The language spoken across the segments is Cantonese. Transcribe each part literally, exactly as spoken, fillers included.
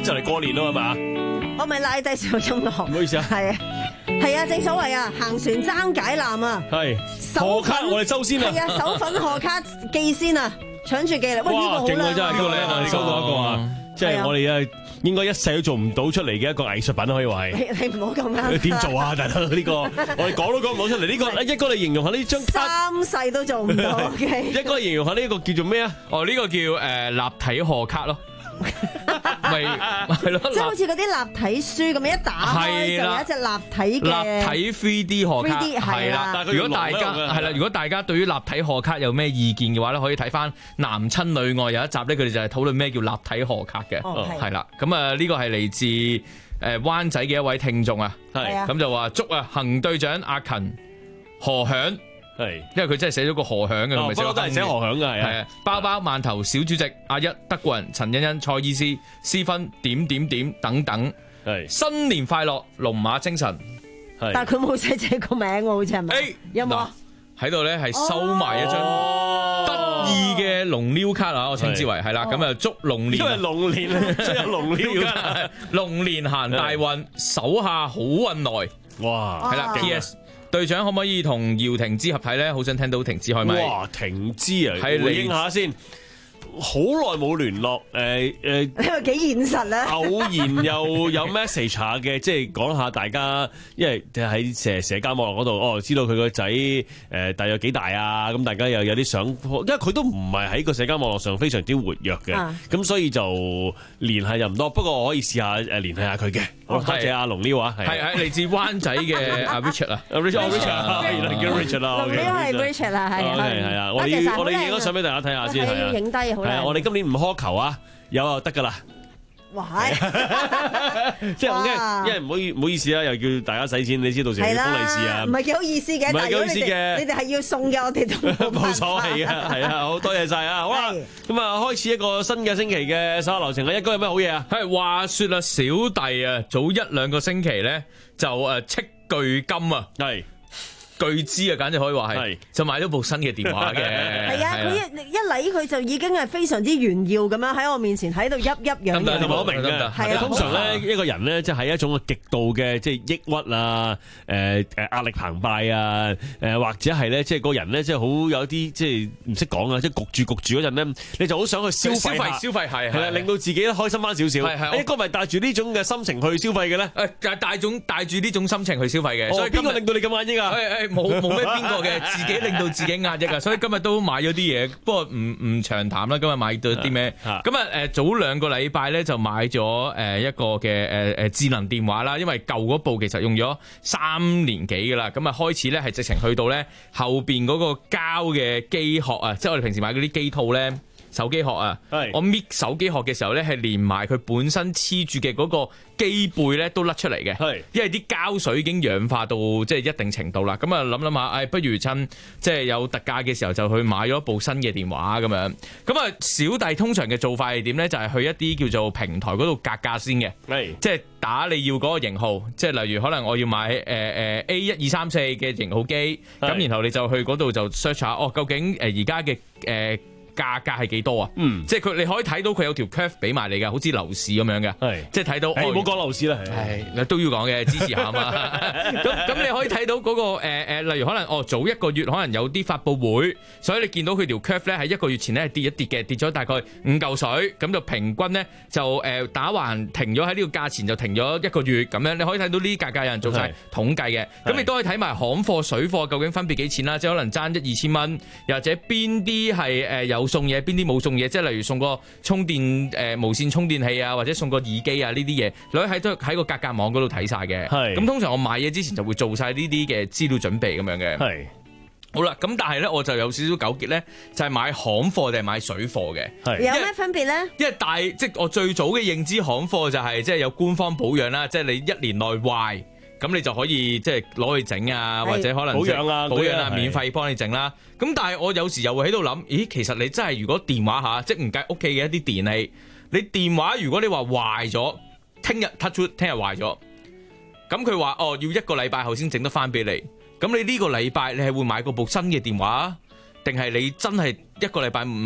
就嚟過年啦嘛， 我咪拉低少個音樂， 唔好意思啊， 係啊，係啊，正所謂啊，行船爭解纜啊， 係手賀卡粉我哋收先啊， 係啊，手粉賀卡寄先啊，搶住寄嚟，喂呢個哇， 好勁啊真係，呢個靚靚啊，你收到一個啊，即係我哋啊應該一世都做唔到出嚟嘅一個藝術品可以話係。 你你唔好咁啱， 你點做啊，大佬？呢個我哋講都講唔到出嚟。呢個一哥，你形容下呢張卡， 三世都做唔到嘅。 一哥形容下呢個叫做咩啊？ 哦，呢個叫誒立體賀卡咯，咪係咯， 即係好似嗰啲立體書咁樣，一打開就有一隻立體嘅立體 three D 賀卡 three D 係啦但係佢如果大家用嘅係啦，如果大家對於立體賀卡有咩意見嘅話咧，可以睇翻男親女愛有一集咧，佢哋就係討論咩叫立體賀卡嘅， 哦係係啦。咁啊呢個係嚟自誒灣仔嘅一位聽眾啊， 係啊咁就話祝啊行隊長阿勤何響。 係， 因為佢真係寫咗個何響嘅， 哦唔係寫個不過都係寫何響嘅，係係啊，包包饅頭小主席阿一德國人陳欣欣蔡醫師私分點點點等等， 係新年快樂，龍馬精神。 但係佢冇寫自己個名喎，好似係咪？ 誒有冇啊？ 喺度咧係收埋一張得意嘅龍溜卡啊！我稱之為係啦，咁啊祝龍年因為龍年啊，即係龍年㗎， 龍年行大運，手下好運來。 哇， 係啦哦 ，P S 隊長可唔可以同姚婷芝合體咧？好想聽到婷芝開咪。 哇，停之啊， 係你回應下先。好耐冇聯絡，誒誒。 呢個幾現實啊！ 偶然又有 message 下嘅，即係講下大家，因為喺社社交網絡嗰度，哦，知道佢個仔誒大約幾大啊，咁大家又有啲想，因為佢都唔係喺個社交網絡上非常之活躍嘅，咁、啊、所以就聯繫又唔多。不過我可以試下誒聯繫下佢嘅。好，多謝阿龍呢話， 係係嚟自灣仔嘅阿 Richard 啊 ，Richard Richard，原來叫 Richard 啦， 龍呢係 Richard 啦，係係啊，我哋我哋影咗相俾大家睇下先，係啊， 影低好。 係啊，我哋今年唔苛求啊，有就得噶啦。 哇！ 即係我驚，因為唔好意唔好意思啦，又叫大家使錢，你知到時要封利是啊， 唔係幾好意思嘅， 唔係幾好意思嘅， 你哋係要送嘅，我哋都冇所謂啊，係啊，好多謝晒啊，好啦，咁啊開始一個新嘅星期嘅手下流程啊，一哥有咩好嘢啊？ 係話說啊，小弟啊，早一兩個星期咧就誒斥巨金啊， 係。 巨資啊，簡直可以話係，就買咗部新嘅電話嘅。 係啊，佢一一嚟佢就已經係非常之炫耀咁樣喺我面前喺度鬱鬱癢癢。 我明嘅，係啊，通常咧一個人咧即係喺一種極度嘅即係抑鬱啊，誒誒壓力澎湃啊，誒或者係咧即係個人咧即係好有啲即係唔識講啊，即係焗住焗住嗰陣咧，你就好想去消費消費消費係係啦，令到自己咧開心翻少少。 係係， 一哥咪帶住呢種嘅心情去消費嘅咧？ 誒帶種帶住呢種心情去消費嘅。 所以邊個令到你咁壓抑啊？ 誒誒冇冇咩邊個嘅，自己令到自己壓抑啊！所以今日都買咗啲嘢，不過唔唔長談啦。今日買到啲咩？咁啊誒早兩個禮拜咧就買咗誒一個嘅誒誒智能電話啦，因為舊嗰部其實用咗三年幾噶啦，咁啊開始咧係直情去到咧後邊嗰個膠嘅機殼啊，即係我哋平時買嗰啲機套咧。手機殼啊，我搣手機殼嘅時候咧，係連埋佢本身黐住嘅嗰個機背咧都甩出嚟嘅，因為啲膠水已經氧化到即係一定程度啦。咁啊諗諗下，誒、哎、不如趁即係有特價嘅時候就去買咗一部新嘅電話咁樣。咁啊小弟通常嘅做法係點咧？就係、是、去一啲叫做平台嗰度格價先嘅，即係打你要嗰個型號，即係例如可能我要買誒誒、呃、A 一二三四嘅型號機，咁然後你就去嗰度就 search 下，哦究竟誒而家嘅誒。呃價格係幾多啊？嗯，即係佢你可以睇到佢有條 curve 俾埋你㗎，好似樓市咁樣嘅，係即係睇到。誒，唔好講樓市啦，係都要講嘅，支持下啊嘛。咁咁你可以睇到嗰、嗰個誒、呃、例如可能哦早一個月可能有啲發佈會，所以你見到佢條 curve 咧喺一個月前咧係跌一跌嘅，跌咗大概五嚿水，咁就平均咧就誒、呃、打橫停咗喺呢個價錢就停咗一個月咁樣，你可以睇到呢啲價格有人做晒統計嘅，咁你都可以睇埋行貨水貨究竟分別幾錢啦，即係可能爭一二千蚊，又或者邊啲係誒有送嘢，邊啲冇送嘢，即係例如送個充電誒、呃、無線充電器啊，或者送個耳機啊呢啲嘢，你可以喺都喺個格價網嗰度睇晒嘅。係咁通常我買嘢之前就會做晒呢啲嘅資料準備咁樣嘅。係好啦，咁但係咧我就有少少糾結咧，就係、是、買行貨定係買水貨嘅。係有咩分別咧？ 因為大即係我最早嘅認知行貨就係即係有官方保養啦，即係你一年內壞。咁你就可以即係攞去整啊，或者可能保養啊，保養啊，免費幫你整啦。咁但係我有時又會喺度諗，咦，其實你真係如果電話下，即係唔計屋企嘅一啲電器，你電話如果你話壞咗，聽日 touch wood，聽日壞咗，咁佢話哦要一個禮拜後先整得翻俾你，咁你呢個禮拜你係會買個部新嘅電話，定係你真係一個禮拜唔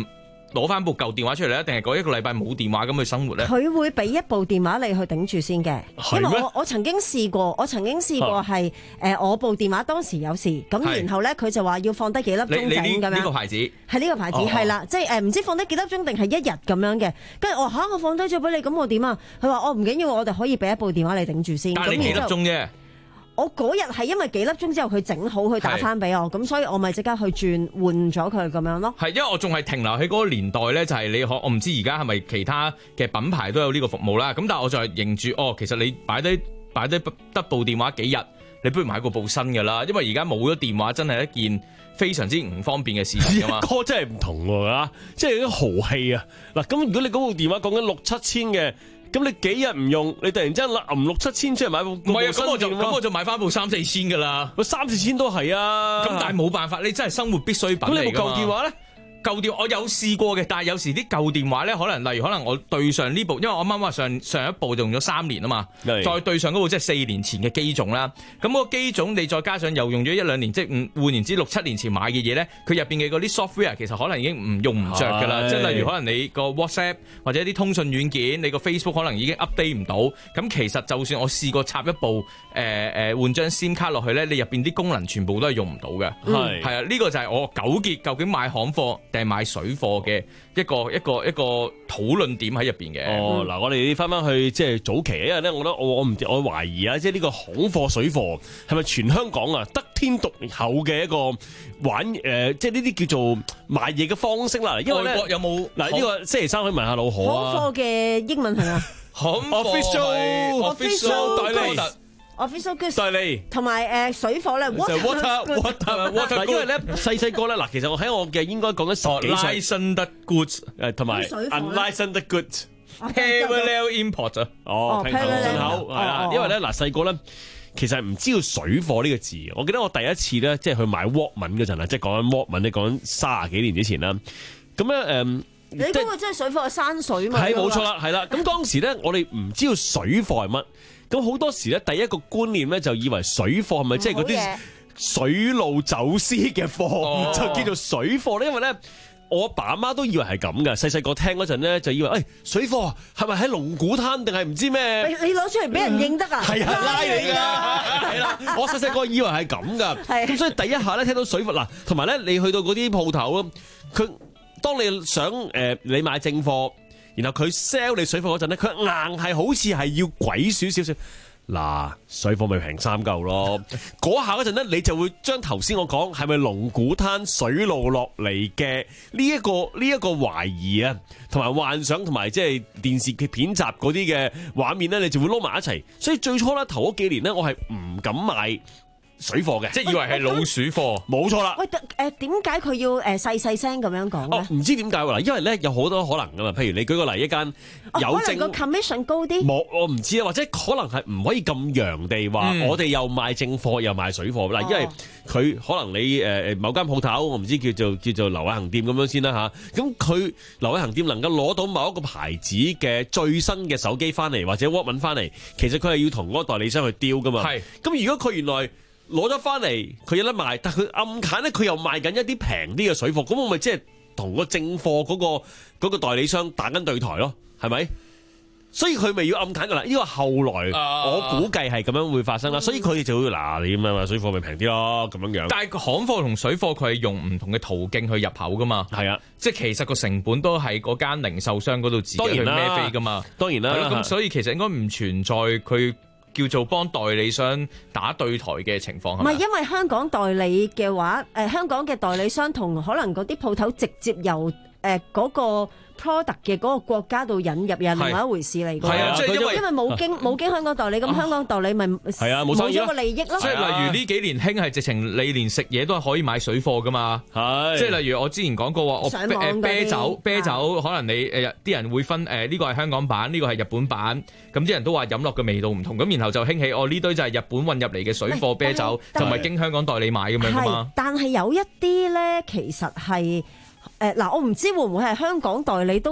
攞翻部舊電話出嚟咧，定係嗰一個禮拜冇電話咁去生活咧？ 佢會俾一部電話你去頂住先嘅，因為係咩我我曾經試過，我曾經試過係誒我部電話當時有事，咁係然後咧佢就話要放低幾粒你你鐘仔咁呢呢個樣， 牌子係係呢個牌子哦係啦，即係誒唔知放低幾粒鐘定係一日咁樣嘅，跟住我話嚇我放低咗俾你，咁我點啊？佢話我唔緊要，我哋可以俾一部電話你頂住先。 但係你幾粒咁然之後鐘啫？ 我嗰日係因為幾粒鐘之後佢整好，佢打翻俾我，咁所以我咪即刻去轉換咗佢咁樣咯。 係，因為我仲係停留喺嗰個年代咧，就係你可我唔知而家係咪其他嘅品牌都有呢個服務啦。咁但係我就係認住，哦，其實你擺低擺低得部電話幾日，你不如買個部新㗎啦。因為而家冇咗電話真係一件非常之唔方便嘅事情㗎嘛。 哥真係唔同喎嚇，即係啲豪氣啊！嗱，咁如果你嗰部電話講緊六七千嘅，咁你幾日唔用，你突然之間揞六七千出嚟買部， 唔係啊，咁我就咁咁我就買翻部三四千㗎啦。 我三四千都係啊。 咁但係冇辦法，你真係生活必需品咁你部嚟㗎嘛。 舊電話咧？ 舊電我有試過嘅，但係有時啲舊電話咧，可能例如可能我對上呢部，因為我啱啱話上上一部就用咗三年啊嘛， 係再對上嗰部即係四年前嘅機種啦。咁嗰個機種你再加上又用咗一兩年，即係五換言之六七年前買嘅嘢咧，佢入邊嘅嗰啲 software 其實可能已經唔用唔着㗎啦。 係即係例如可能你個 WhatsApp 或者啲通訊軟件，你個 Facebook 可能已經 update 唔到。咁其實就算我試過插一部誒誒、呃、換張 SIM 卡落去咧，你入邊啲功能全部都係用唔到嘅。 係係啊，呢個就係我糾結究竟買行貨定係買水貨嘅一個一個一個討論點喺入邊嘅。 哦，嗱，我哋翻翻去即係早期，因為咧，我覺得我我唔我懷疑啊，即係呢個行貨水貨係咪全香港啊得天獨厚嘅一個玩誒、呃，即係呢啲叫做賣嘢嘅方式啦。因為咧外國有冇嗱呢個星期三可以問下老何啊。 行貨嘅英文係啊行貨 Official- official 代理 official goods， 代理同埋誒水貨咧就 water goods water water，因為咧細細個咧嗱，其實我喺我嘅應該講緊十幾歲 licensed goods 誒，同埋水貨呢 unlicensed goods。 parallel import 啊。 哦哦， 拼頭 parallel 進口係啦哦，哦因為咧嗱細個咧，其實唔知道水貨呢個字。我記得我第一次咧，即係去買 Walkman 嗰陣啊，即係講緊 Walkman，你講緊卅幾年之前啦。咁咧誒， 你嗰個真係水貨係山水嘛？ 係冇錯啦，係啦。咁當時咧，我哋唔知道水貨係乜，咁好多時咧，第一個觀念咧就以為水貨係咪即係嗰啲唔好嘢水路走私嘅貨， 哦就叫做水貨咧。因為咧，我阿爸阿媽都以為係咁噶。細細個聽嗰陣咧，就以為誒、哎、水貨係咪喺龍鼓灘定係唔知咩？ 你你攞出嚟俾人認得啊？ 係啊，拉你㗎，係啦，我細細個以為係咁噶， 係咁所以第一下咧聽到水貨嗱，同埋咧你去到嗰啲鋪頭咯，佢當你想誒、呃、你買正貨，然後佢 sell 你水貨嗰陣咧，佢硬係好似係要鬼鼠少少。嗱，水貨咪平三嚿咯，嗰下嗰陣咧，你就會將頭先我講係咪龍鼓灘水路落嚟嘅呢一個呢一個懷疑啊，同埋幻想，同埋即係電視片集嗰啲嘅畫面咧，你就會撈埋一齊。所以最初咧頭嗰幾年咧，我係唔敢買水貨嘅， 即係以為係老鼠貨。 冇錯啦。 喂，誒點解佢要誒細細聲咁樣講哦， 咧？ 唔知點解喎嗱，因為咧有好多可能噶嘛，譬如你舉個例，一間有哦可能個正 commission 高啲。 冇，我唔知啊，或者可能係唔可以咁揚地話， 嗯我哋又賣正貨又賣水貨嗱， 哦因為佢可能你誒誒某間鋪頭，我唔知叫做叫做劉偉恒店咁樣先啦吓，咁佢劉偉恒店能夠攞到某一個牌子嘅最新嘅手機翻嚟，或者 Walkman 翻嚟，其實佢係要同嗰個代理商去丟噶嘛。 係咁如果佢原來攞咗翻嚟，佢有得賣，但佢暗揀咧，佢又賣緊一啲平啲嘅水貨，咁我咪即係同個正貨嗰個嗰個代理商打緊對台咯，係咪？所以佢咪要暗揀噶啦？呢個後來啊我估計係咁樣會發生啦，所以佢哋就會嗱你咁樣話水貨咪平啲咯，咁樣樣。 但係行貨同水貨佢係用唔同嘅途徑去入口噶嘛， 係啊， 即係其實個成本都係嗰間零售商嗰度自己去當然啦孭飛噶嘛。 當然啦。 係咯，咁所以其實應該唔存在佢叫做幫代理商打對台嘅情況，係咪啊？ 唔係因為香港代理嘅話，誒、香港嘅代理商同可能嗰啲鋪頭直接由誒嗰、個 product 嘅嗰個國家度引入又係另外一回事嚟㗎。 係啊，即係因為因為冇經冇經香港代理，咁香港代理咪係啊冇生意咯咗個利益咯即。係例如呢幾年興係直情你連食嘢都係可以買水貨噶嘛。 係即係例如我之前講過話，我上網嗰啲啤酒啤啊酒可能你誒啲人會分誒呢個係香港版，呢個係日本版，咁啲人都話飲落嘅味道唔同，咁然後就興起哦呢堆就係日本運入嚟嘅水貨啤酒，就但係唔係經香港代理買咁樣噶係嘛。， 但係有一啲咧，其實係誒嗱，我唔知會唔會係香港代理都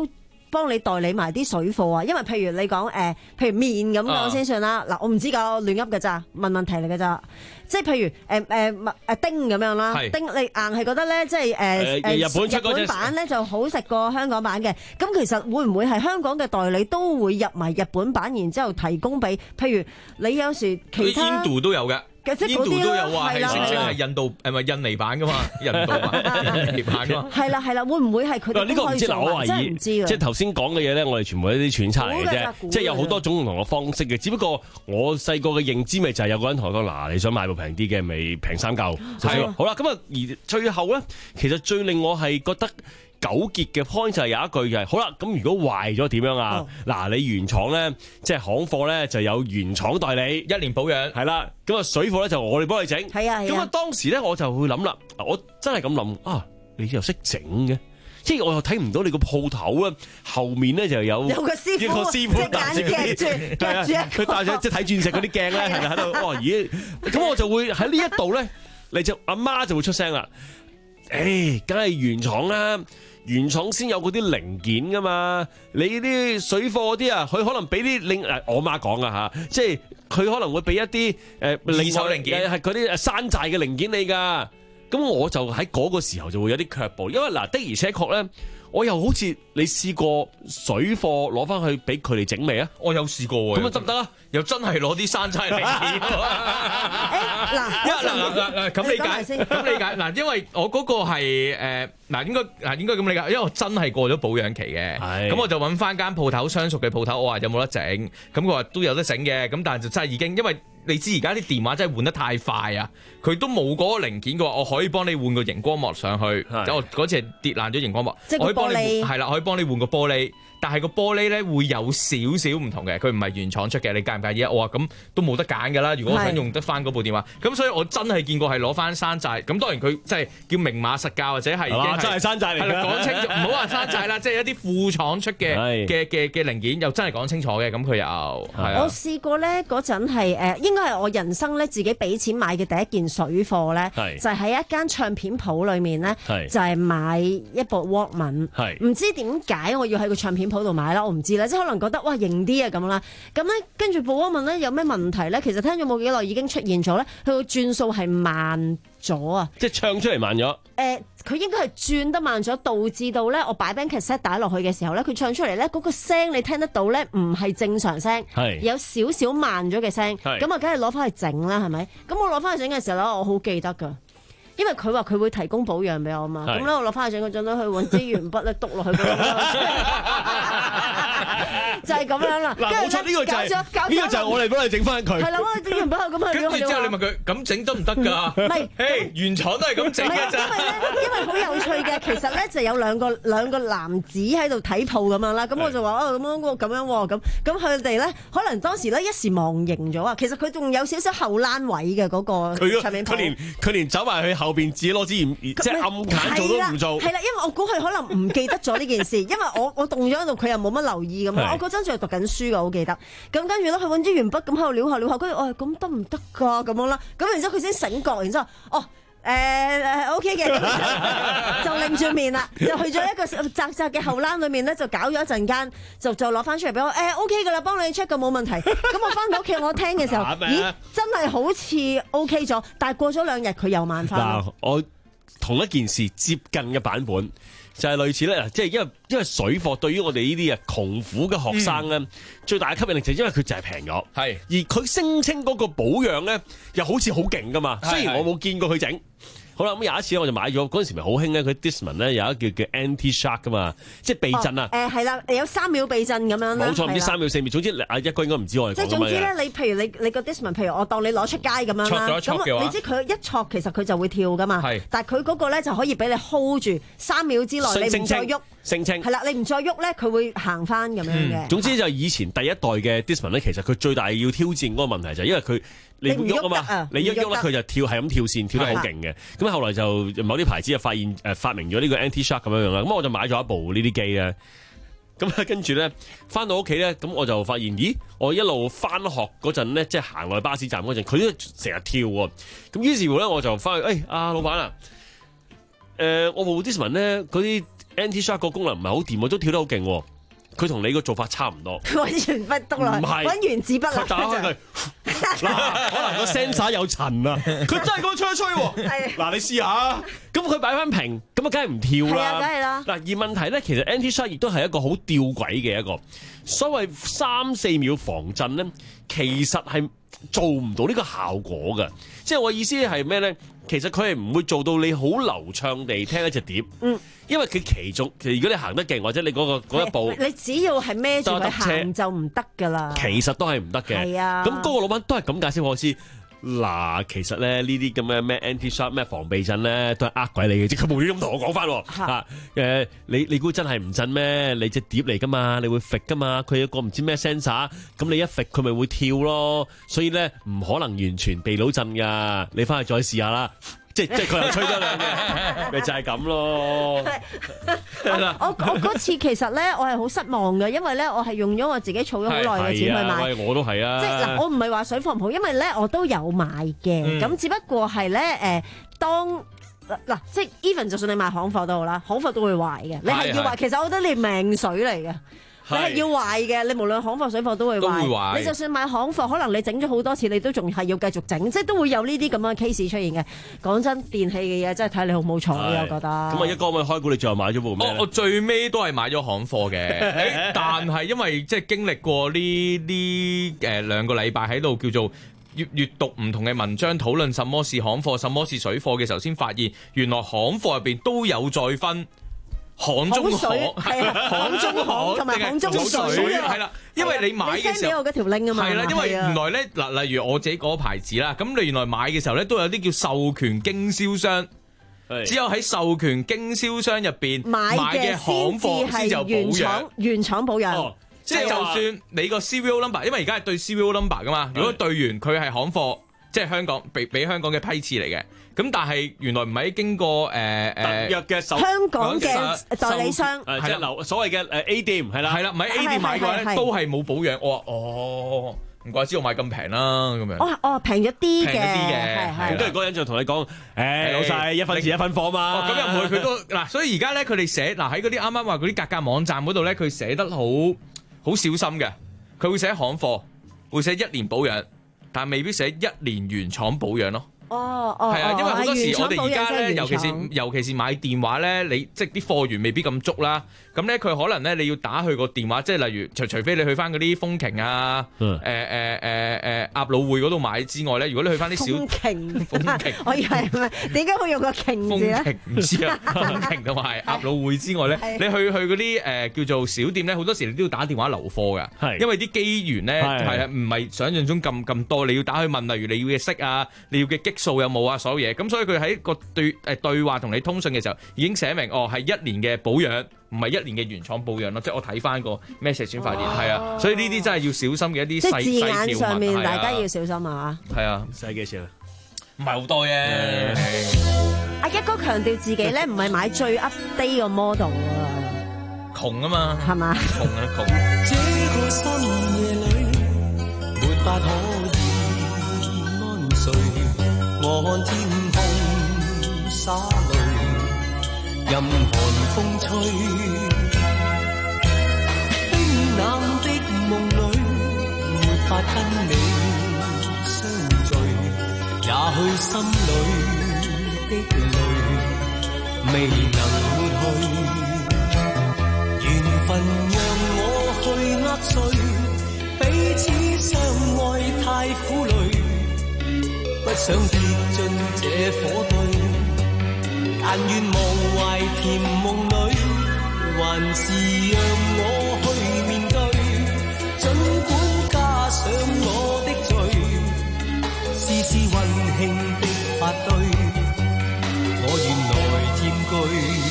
幫你代理埋啲水貨啊？因為譬如你講誒、呃，譬如麵咁講先算啦。嗱、啊，我唔知㗎，我亂噏㗎咋，問問題嚟㗎咋。即係譬如誒誒誒丁咁樣啦，丁你硬係覺得咧，即係誒誒日本出嗰隻日本版咧就好食過香港版嘅。咁其實會唔會係香港嘅代理都會入埋日本版，然之後提供俾譬如你有時其他印度都有嘅。印度都有話係聲稱係印度誒咪印尼版噶嘛，印度版、印尼版噶嘛。係啦係啦，會唔會係佢哋都可以做啊？真係唔知啊！ 即係頭先講嘅嘢咧，我哋全部係一啲揣測嚟嘅啫，即係有好多種唔同嘅方式嘅。只不過我細個嘅認知咪就係有個人同我講嗱，你想買部平啲嘅，咪平三嚿。係好啦，咁啊而最後咧，其實最令我係覺得糾結嘅 point 就係有一句就係、是、好啦，咁如果壞咗點樣啊？嗱、哦，你原廠咧，即係行貨咧就有原廠代理一年保養，係啦。咁啊水貨咧就我哋幫你整。 係啊係啊。 咁啊當時咧我就會諗啦，我真係咁諗啊，你又識整嘅，即係我又睇唔到你個鋪頭咧後面咧就有有個師傅， 一個師傅戴住夾住夾住佢戴住即係睇鑽石嗰啲鏡咧，係咪喺度？哇咦！咁我就會喺呢一度咧，你就阿媽就會出聲啦。誒，梗係原廠啦，原廠先有嗰啲零件噶嘛。你啲水貨嗰啲啊，佢可能俾啲另誒，我媽講啊吓，即係佢可能會俾一啲誒二手零件，係嗰啲誒山寨嘅零件你噶。咁我就喺嗰個時候就會有啲卻步，因為嗱的而且確咧，我又好似你試過水貨攞翻去俾佢哋整未啊？ 我有試過喎， 咁啊得唔得啊？ 又真係攞啲山寨零件。 嗱嗱嗱嗱咁理解，咁理解嗱，因為我嗰個係誒嗱應該嗱應該咁理解，因為我真係過咗保養期嘅，咁我就揾翻間鋪頭相熟嘅鋪頭，我話有冇得整，咁佢話都有得整嘅，咁但係就真係已經因為。你知而家啲電話真係換得太快啊！佢都冇嗰個零件嘅話，我可以幫你換個熒光幕上去。我嗰次跌爛咗熒光幕， 即係我可以幫你係啦，可以幫你換個玻璃。但係個玻璃咧會有少少唔同嘅，佢唔係原廠出嘅，你介唔介意啊？我話咁都冇得揀㗎啦。如果我想用得翻嗰部電話，咁所以我真係見過係攞翻山寨。咁當然佢即係叫明碼實價或者係已經係真係山寨嚟㗎。 係啦，講清楚，唔好話山寨啦，即係一啲副廠出嘅嘅嘅嘅零件，又真係講清楚嘅。咁佢又係啊。 我試過咧嗰陣係誒，應該係我人生咧自己俾錢買嘅第一件水貨咧，就係喺一間唱片鋪裏面咧，就係買一部 Walkman。唔知點解我要喺個唱片鋪度買啦，我唔知啦，即係可能覺得哇型啲啊咁啦，咁咧跟住部 Walkman咧有咩問題咧？其實聽咗冇幾耐已經出現咗咧，佢個轉數係慢咗啊！ 即係唱出嚟慢咗。誒、 呃，佢應該係轉得慢咗，導致到咧我擺 band cassette 打落去嘅時候咧，佢唱出嚟咧嗰個聲你聽得到咧，唔係正常聲，有少少慢咗嘅聲。咁啊，梗係攞翻去整啦，係咪？咁我攞翻去整嘅時候咧，我好記得㗎。因為佢話佢會提供保養俾我嘛，咁咧我攞翻去整嗰陣咧，去揾支鉛筆咧篤落去嗰度，就係咁樣啦。 嗱，冇錯，呢個就係呢個就係我哋幫你整翻佢。 係啦，我支鉛筆係咁去。 跟住之後你問佢咁整得唔得㗎？唔係，誒原廠都係咁整嘅咋。 因為咧，因為好有趣嘅，其實咧就有兩個兩個男子喺度睇鋪咁樣啦。咁我就話啊咁樣咁樣喎，咁咁佢哋咧可能當時咧一時忘形咗啊。其實佢仲有少少後欄位嘅嗰個唱片鋪。 佢連佢連走埋去後邊自己攞支鉛，即係暗揀做都唔做。 係啦，因為我估佢可能唔記得咗呢件事，因為我我動咗喺度，佢又冇乜留意咁樣。我嗰陣仲係讀緊書㗎，我記得。咁跟住咧，佢揾支鉛筆咁喺度撩下撩下，跟住我咁得唔得㗎咁樣啦。咁然之後佢先醒覺，然之後哦誒 OK 嘅，就擰住面啦，就去咗一個窄窄嘅後欄裏面咧，就搞咗一陣間，就就攞翻出嚟俾我。誒 OK 㗎啦，幫你 check 㗎冇問題。咁我翻到屋企我聽嘅時候，咦真係好似 OK 咗，但係過咗兩日佢又慢翻。 嗱，我同一件事接近嘅版本。就係類似咧，即係因為因為水貨對於我哋呢啲啊窮苦嘅學生咧，嗯、最大嘅吸引力就係因為佢就係平咗，係是而佢聲稱嗰個保養咧又好似好勁噶嘛，雖然我冇見過佢整。好啦，咁有一次我就買咗，嗰陣時咪好興咧，佢 Discman 咧有一個叫叫 Anti-Shock 噶嘛，即係避震啊。 誒係啦，有三秒避震咁樣啦。 冇錯，唔知三秒四秒，總之阿一哥應該唔知我哋講乜嘢。 即係總之咧，你譬如你你個 Discman，譬如我當你攞出街咁樣啦，咁你知佢一挫其實佢就會跳噶嘛。係。但係佢嗰個咧就可以俾你 hold 住三秒之內，你唔再喐。聲稱係啦，你唔再喐咧，佢會行翻咁樣嘅。總之就以前第一代嘅 Discman 咧，其實佢最大要挑戰嗰個問題就係因為佢你唔喐啊嘛，你一喐咧佢就跳係咁跳線，跳得好勁嘅。咁後來就某啲牌子就發現誒發明咗呢個 Anti-Shock 咁樣樣啦。咁我就買咗一部呢啲機咧。咁跟住咧翻到屋企咧，咁我就發現，咦，我一路翻學嗰陣咧，即係行落去巴士站嗰陣，佢都成日跳喎。咁於是乎咧，我就翻去，誒阿老闆啊，誒我部 Discman 咧嗰啲。Anti-Shock 個功能唔係好掂，我都跳得好勁。 佢同你個做法差唔多。 揾完筆篤落， 唔係揾原子筆佢打開佢，嗱，可能個 sensor 有塵啊，佢真係咁樣吹一吹喎。嗱，你試下，咁佢擺翻平，咁啊，梗係唔跳啦。 係啊，梗係啦。 嗱，而問題咧，其實 Anti-Shark 亦都係一個好吊詭嘅一個所謂三四秒防震咧，其實係做唔到呢個效果嘅。即係我意思係咩咧？其實佢係唔會做到你好流暢地聽一隻碟，嗯，因為佢其中，其實如果你行得勁或者你嗰、嗰個嗰一步， 你只要係孭住佢行就唔得㗎啦。 其實都係唔得嘅。係啊，咁嗰個老闆都係咁解釋我知。嗱，其實咧呢啲咁嘅咩 Anti-Shark 咩防避震咧，都係呃鬼你嘅，即係佢無端咁同我講翻嚇誒，你你估真係唔震咩？你隻碟嚟噶嘛，你會揈噶嘛，佢有個唔知咩 sensor，咁你一揈佢咪會跳咯，所以咧唔可能完全避到震噶，你翻去再試下啦。即即佢又吹咗兩嘅，咪就係咁咯。 我我嗰次其實咧，我係好失望嘅，因為咧我係用咗我自己儲咗好耐嘅錢去買。 喂，我都係啊。 即嗱，我唔係話水貨唔好，因為咧我都有買嘅，咁、嗯、只不過係咧誒，當嗱即 even 就算你買行貨都好啦，行貨都會壞嘅。你係要壞，其實我覺得你命水嚟嘅。你係要壞嘅，你無論行貨水貨都會壞。都會壞。你就算買行貨，可能你整咗好多次，你都仲係要繼續整，即係都會有呢啲咁嘅 case 出現嘅。講真，電器嘅嘢真係睇你好唔好彩，我覺得。咁啊，一哥咪開估，你最後買咗部咩？ 我我最尾都係買咗行貨嘅，但係因為即係經歷過呢呢誒兩個禮拜喺度叫做閱閱讀唔同嘅文章，討論什麼是行貨，什麼是水貨嘅時候，先發現原來行貨入邊都有再分。行中行係啊， 行中行同埋行中水係啦，因為你買嘅時候嗰條 link 啊嘛， 係啦，因為原來咧嗱，例如我自己嗰個牌子啦，咁你原來買嘅時候咧都有啲叫授權經銷商，只有喺授權經銷商入邊買嘅行貨先有保養， 原廠保養， 即係就算你個 serial number，因為而家係對 serial number 噶嘛，如果對完佢係行貨，即係香港俾俾香港嘅批次嚟嘅。咁但係原來唔係經過誒誒特約嘅香港嘅代理商， 誒即係流所謂嘅誒 A 店係啦， 係啦，唔喺 A 店買嘅話咧都係冇保養。我話哦，唔怪之我買咁平啦咁樣。 哦哦，平咗啲嘅， 平咗啲嘅， 係。跟住嗰人就同你講，誒老細一分錢一分貨嘛。 哦，咁又唔會，佢都嗱，所以而家咧佢哋寫嗱喺嗰啲啱啱話嗰啲格價網站嗰度咧，佢寫得好好小心嘅，佢會寫行貨，會寫一年保養，但係未必寫一年原廠保養咯。 哦哦， 係啊，因為好多時我哋而家咧，尤其是廠尤其是買電話咧，你即係啲貨源未必咁足啦。咁咧佢可能咧你要打去個電話，即係例如除除非你去翻嗰啲風擎啊，誒誒誒誒鴨老匯嗰度買之外咧，如果你去翻啲小風擎， 風擎， 我以為係咪點解會用個擎字咧？ 風擎唔知啊，風擎同埋鴨老匯之外咧，你去去嗰啲誒叫做小店咧，好多時你都要打電話留貨㗎，係因為啲機源咧係啊，唔係想象中咁咁多，你要打去問，例如你要嘅色啊，你要嘅激數有冇啊，所有嘢，咁所以佢喺個對誒對話同你通訊嘅時候，已經寫明哦係一年嘅保養，唔係一年嘅原廠保養咯。即係我睇翻個 message 先發現，係啊，所以呢啲真係要小心嘅一啲細字眼上面，大家要小心啊！ 係啊， 使幾錢啊？ 唔係好多啫。 阿一哥強調自己咧，唔係買最 update 個 model 啊， 窮啊嘛， 係嘛？ 窮啊窮。 這個深夜裏，沒法可以安睡。我看天空灑淚，任寒風吹。冰冷的夢裏，沒法跟你相聚。也許心裏的淚，未能抹去。緣分讓我去握碎，彼此相愛太苦累。不想跌進這火堆，但願忘懷甜夢裏，還是讓我去面對。儘管加上我的罪，試試溫馨的發堆，我願來佔據。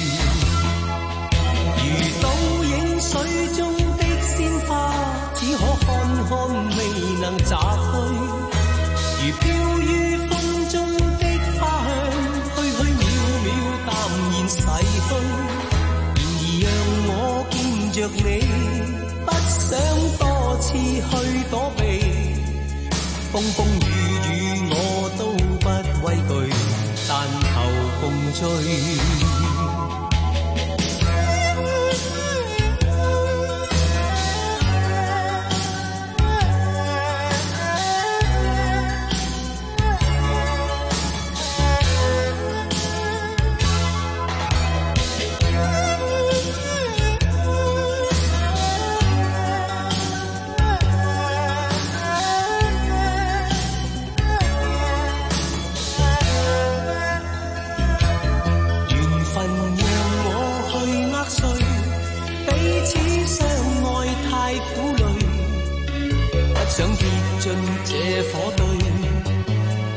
如倒影水中的鮮花，只可看看未能摘去。如飄於風中的花香，虛虛渺渺淡然逝去。然而讓我見着你，不想多次去躲避。風風雨雨我都不畏懼，但求共聚。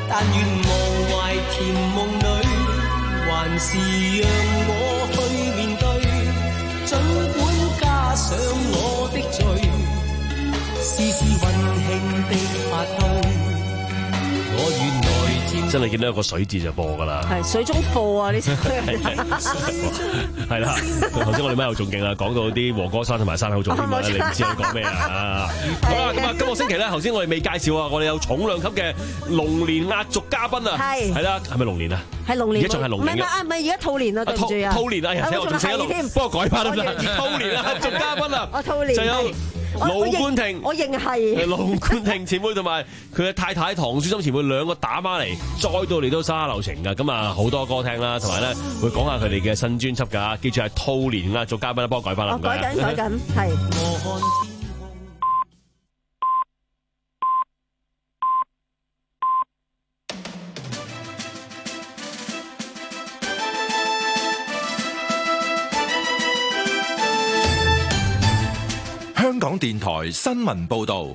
但願忘懷甜夢裏，還是讓我去面對。儘管加上我的罪，事事溫馨的發堆。我原來天真係見到有個水字就播㗎啦。 係水中貨啊！呢首係啦，頭先我哋咪又仲勁啊，講到啲和歌山同埋山口組添啊，你唔知我講咩啊？好啦，咁啊，今個星期咧，頭先我哋未介紹啊，我哋有重量級嘅龍年壓軸嘉賓啊，係係啦，係咪龍年啊？ 係龍年， 而家仲係龍年嘅， 唔係啊，唔係而家兔年啊，對唔住啊， 兔年啊，睇我仲寫一路，幫我改翻啦，兔年啊，做嘉賓啊， 我兔年就有盧冠廷， 我認係盧冠廷前輩同埋佢嘅太太唐書琛前輩兩個打孖嚟，再到嚟到沙流情㗎，咁啊好多歌聽啦，同埋咧會講下佢哋嘅新專輯㗎，記住係兔年啊，做嘉賓啦，幫我改翻啦， 我改緊改緊，係。 香港電台新聞報道，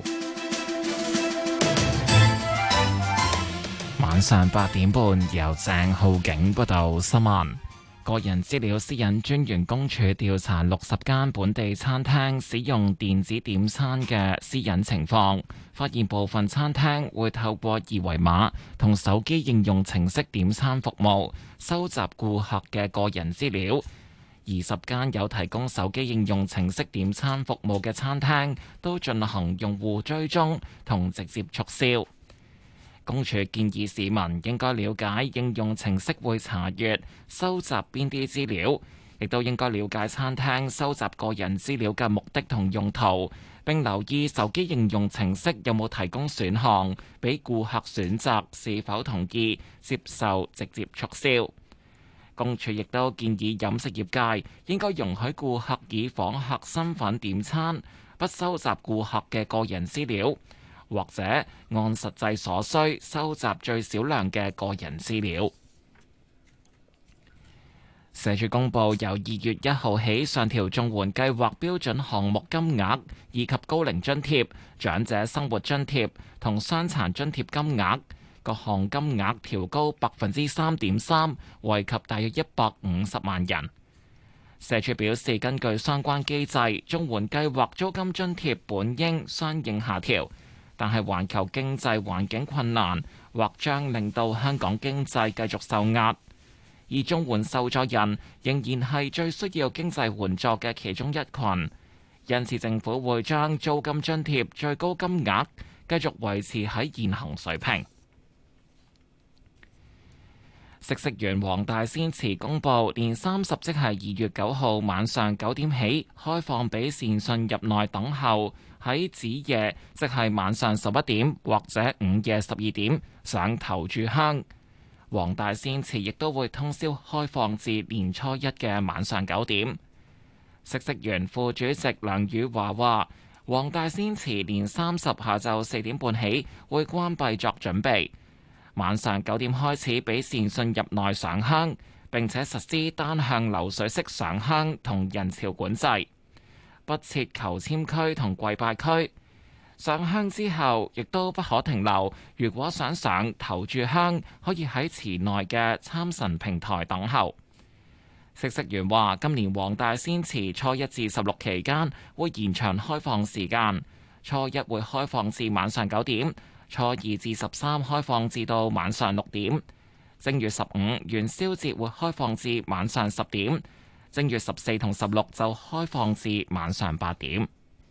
晚上八點半由鄭浩景報道新聞。個人資料私隱專員公署調查六十間本地餐廳使用電子點餐嘅私隱情況，發現部分餐廳會透過二維碼同手機應用程式點餐服務，收集顧客嘅個人資料。二十間有提供手機應用程式點餐服務嘅餐廳都進行用戶追蹤同直接促銷。公署建議市民應該了解應用程式會查閱、收集邊啲資料，亦都應該了解餐廳收集個人資料嘅目的同用途，並留意手機應用程式有冇提供選項俾顧客選擇是否同意接受直接促銷。公署亦都建議飲食業界應該容許顧客以訪客身份點餐，不收集顧客嘅個人資料，或者按實際所需收集最少量嘅個人資料。社署公佈由二月一號起上調綜援計劃標準項目金額，以及高齡津貼、長者生活津貼同傷殘津貼金額。各項金額調高百分之三點三，惠及大約一百五十萬人。社署表示，根據相關機制，綜援計劃租金津貼本應相應下調，但係環球經濟環境困難，或將令到香港經濟繼續受壓。而綜援受助人仍然係最需要經濟援助嘅其中一群，因此政府會將租金津貼最高金額繼續維持喺現行水平。嗇色園黃大仙祠公佈，年三十即係二月九號晚上九點起開放俾善信入內等候，喺子夜即係晚上十一點或者午夜十二點上頭炷香。黃大仙祠亦都會通宵開放至年初一嘅晚上九點。嗇色園副主席梁宇華話，黃大仙祠年三十下晝四點半起會關閉作準備。晚上九點開始俾善信入內上香，並且實施單向流水式上香同人潮管制，不設求籤區同跪拜區。上香之後亦都不可停留，如果想上頭炷香，可以喺祠內嘅參神平台等候。嗇色園話，今年黃大仙祠初一至十六期間會延長開放時間，初一會開放至晚上九點。初二至十三開放至到晚上六點，正月十五元宵節會開放至晚上十點，正月十四同十六就開放至晚上八點。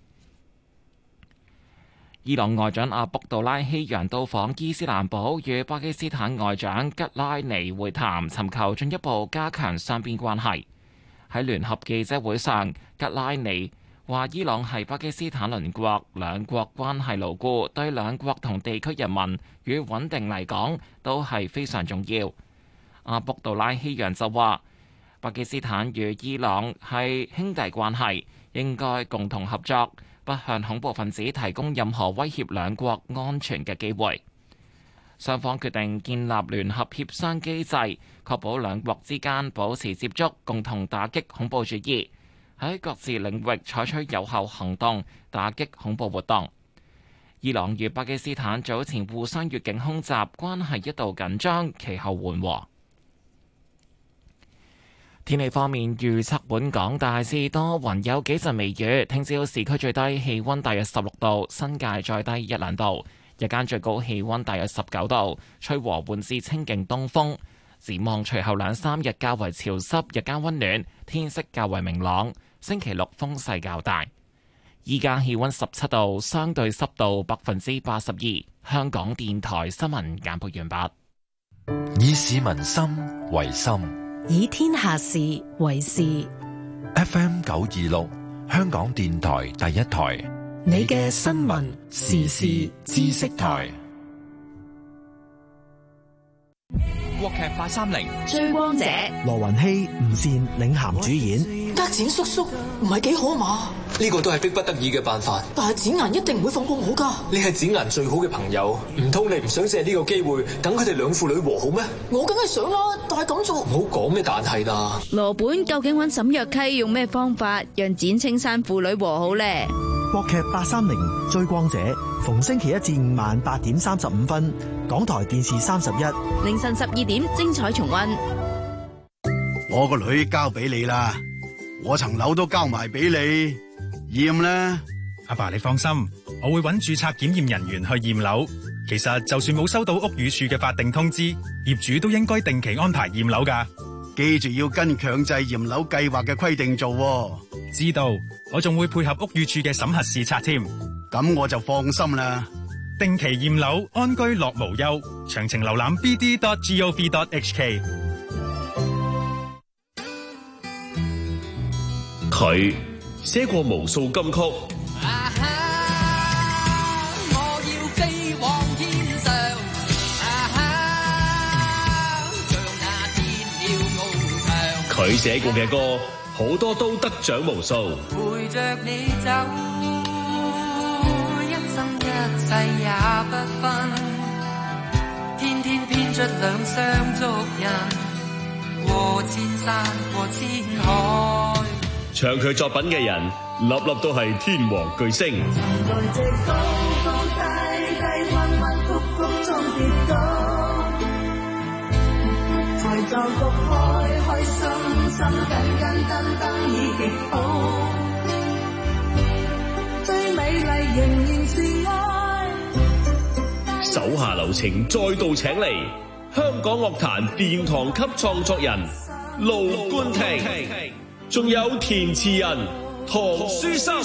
伊朗外長阿卜杜拉希揚到訪伊斯蘭堡，與巴基斯坦外長吉拉尼會談，尋求進一步加強雙邊關係。喺聯合記者會上，吉拉尼話伊朗係巴基斯坦鄰國，兩國關係牢固，對兩國同地區人民與穩定嚟講都係非常重要。阿卜杜拉希揚就話，巴基斯坦與伊朗係兄弟關係，應該共同合作，不向恐怖分子提供任何威脅兩國安全嘅機會。雙方決定建立聯合協商機制，確保兩國之間保持接觸，共同打擊恐怖主義，喺各自領域採取有效行動，打擊恐怖活動。 伊朗與巴基斯坦早前互相越境空襲，關係一度緊張，其後緩和。天氣方面預測，本港大致多雲，有幾陣微雨。聽朝市區最低氣溫大約十六度，新界再低一兩度。日間最高氣溫大約十九度，吹和緩至清勁東風。展望隨後兩三日較為潮濕，日間溫暖，天色較為明朗。星期六風勢較大。依家氣溫十七度，相對濕度百分之八十二。香港電台新聞簡報完畢。 以市民心為心。 以天下事為事。 F M 九二六，香港電台第一台， 你嘅新聞時事知識台。 國劇八三零追光者， 羅雲熙、吳倩領銜主演。 德展叔叔唔係幾好嘛？ 呢個都係逼不得已嘅辦法。 但係展顏一定唔會放過我噶。 你係展顏最好嘅朋友，唔通你唔想借呢個機會等佢哋兩父女和好咩？ 我梗係想啦，但係咁做唔好講咩但係啦。 羅本究竟揾沈若溪用咩方法讓展青山父女和好呢？ 國劇八三零追光者，逢星期一至五晚八點三十五分，港台電視三十一， 凌晨十二點精彩重溫。 我個女交俾你啦，我層樓都交埋俾你，驗啦。 阿爸你放心，我會揾註冊檢驗人員去驗樓。其實就算冇收到屋宇署嘅法定通知，業主都應該定期安排驗樓㗎。 記住要跟強制驗樓計劃嘅規定做。 知道，我仲會配合屋宇署嘅審核視察添。 咁我就放心啦。 定期驗樓，安居樂無憂。詳情瀏覽 b d dot gov dot h k。 佢寫過無數金曲， 啊哈，我要飛往天上，啊哈，像那天鳥翱翔。 佢寫過嘅歌好多都得獎無數。 陪着你走，一生一世也不分，天天編出兩雙足印，過千山過千海。 唱佢作品嘅人，粒粒都係天王巨星。手下留情，再度請嚟香港樂壇殿堂級創作人盧冠廷。仲有填詞人唐書琛。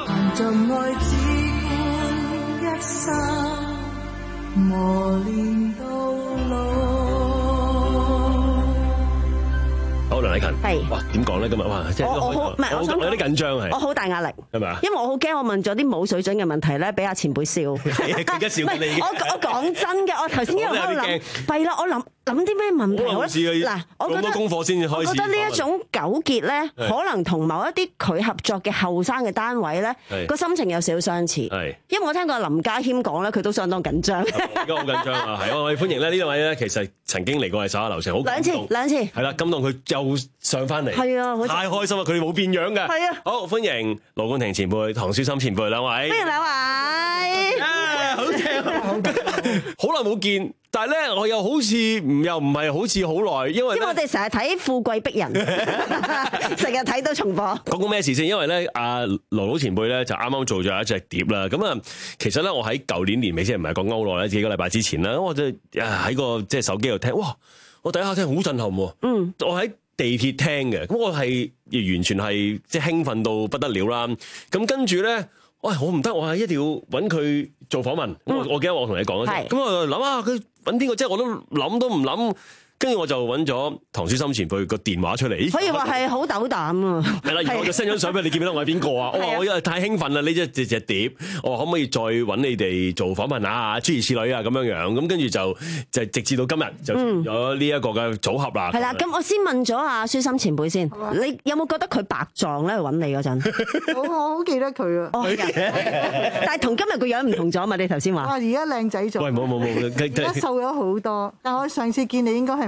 好，梁禮勤， 係， 哇，點講咧今日？哇，即係我我好唔係，我想我有啲緊張係， 我好大壓力， 係咪啊？ 因為我好驚我問咗啲冇水準嘅問題咧，俾阿前輩笑。 佢而家笑緊你。 我我講真嘅，我頭先一路喺度諗，弊啦，我諗諗啲咩問題好咧？嗱，我覺得做咗功課先至開始。 我覺得呢一種糾結咧，可能同某一啲佢合作嘅後生嘅單位咧，個心情有少少相似。係，因為我聽過林家謙講咧，佢都相當緊張。 而家好緊張啊！係，我哋歡迎咧呢兩位咧，其實曾經嚟過係手下留情，好兩次兩次。係啦，感動佢又上翻嚟。係啊，太開心啦！佢哋冇變樣嘅。係啊。好，歡迎盧冠廷前輩、唐書琛前輩兩位。 歡迎兩位。 啊，好正，好耐冇見。但係咧，我又好似唔又唔係好似好耐，因為因為我哋成日睇富貴逼人，成日睇到重播。 講講咩事先？因為咧，阿盧老前輩咧就啱啱做咗一隻碟啦。咁啊，其實咧我喺舊年年尾先唔係講歐內咧，幾個禮拜之前啦，我就喺個即係手機度聽，哇！我第一下聽好震撼喎。嗯，我喺地鐵聽嘅，咁我係完全係即係興奮到不得了啦。咁跟住咧，喂，我唔得，我係一定要揾佢做訪問。嗯、我我記得我同你講嘅，咁我諗下佢揾邊個，即係我都諗都唔諗。跟住我就揾咗唐書琛前輩個電話出嚟， 可以話係好斗膽啊！ 係啦，然後我就 send 張相俾你，見唔見到我係邊個啊？我話我因為太興奮啦，呢隻隻隻碟，我話可唔可以再揾你哋做訪問啊？諸如此類啊，咁樣樣，咁跟住就就直至到今日就有呢一個嘅組合啦。 係啦，咁我先問咗阿書琛前輩先，你有冇覺得佢白撞咧？揾你嗰陣， 我我好記得佢啊！ 但係同今日個樣唔同咗嘛？你頭先話， 哇！而家靚仔咗， 喂，冇冇冇， 而家瘦咗好多。但我上次見你應該係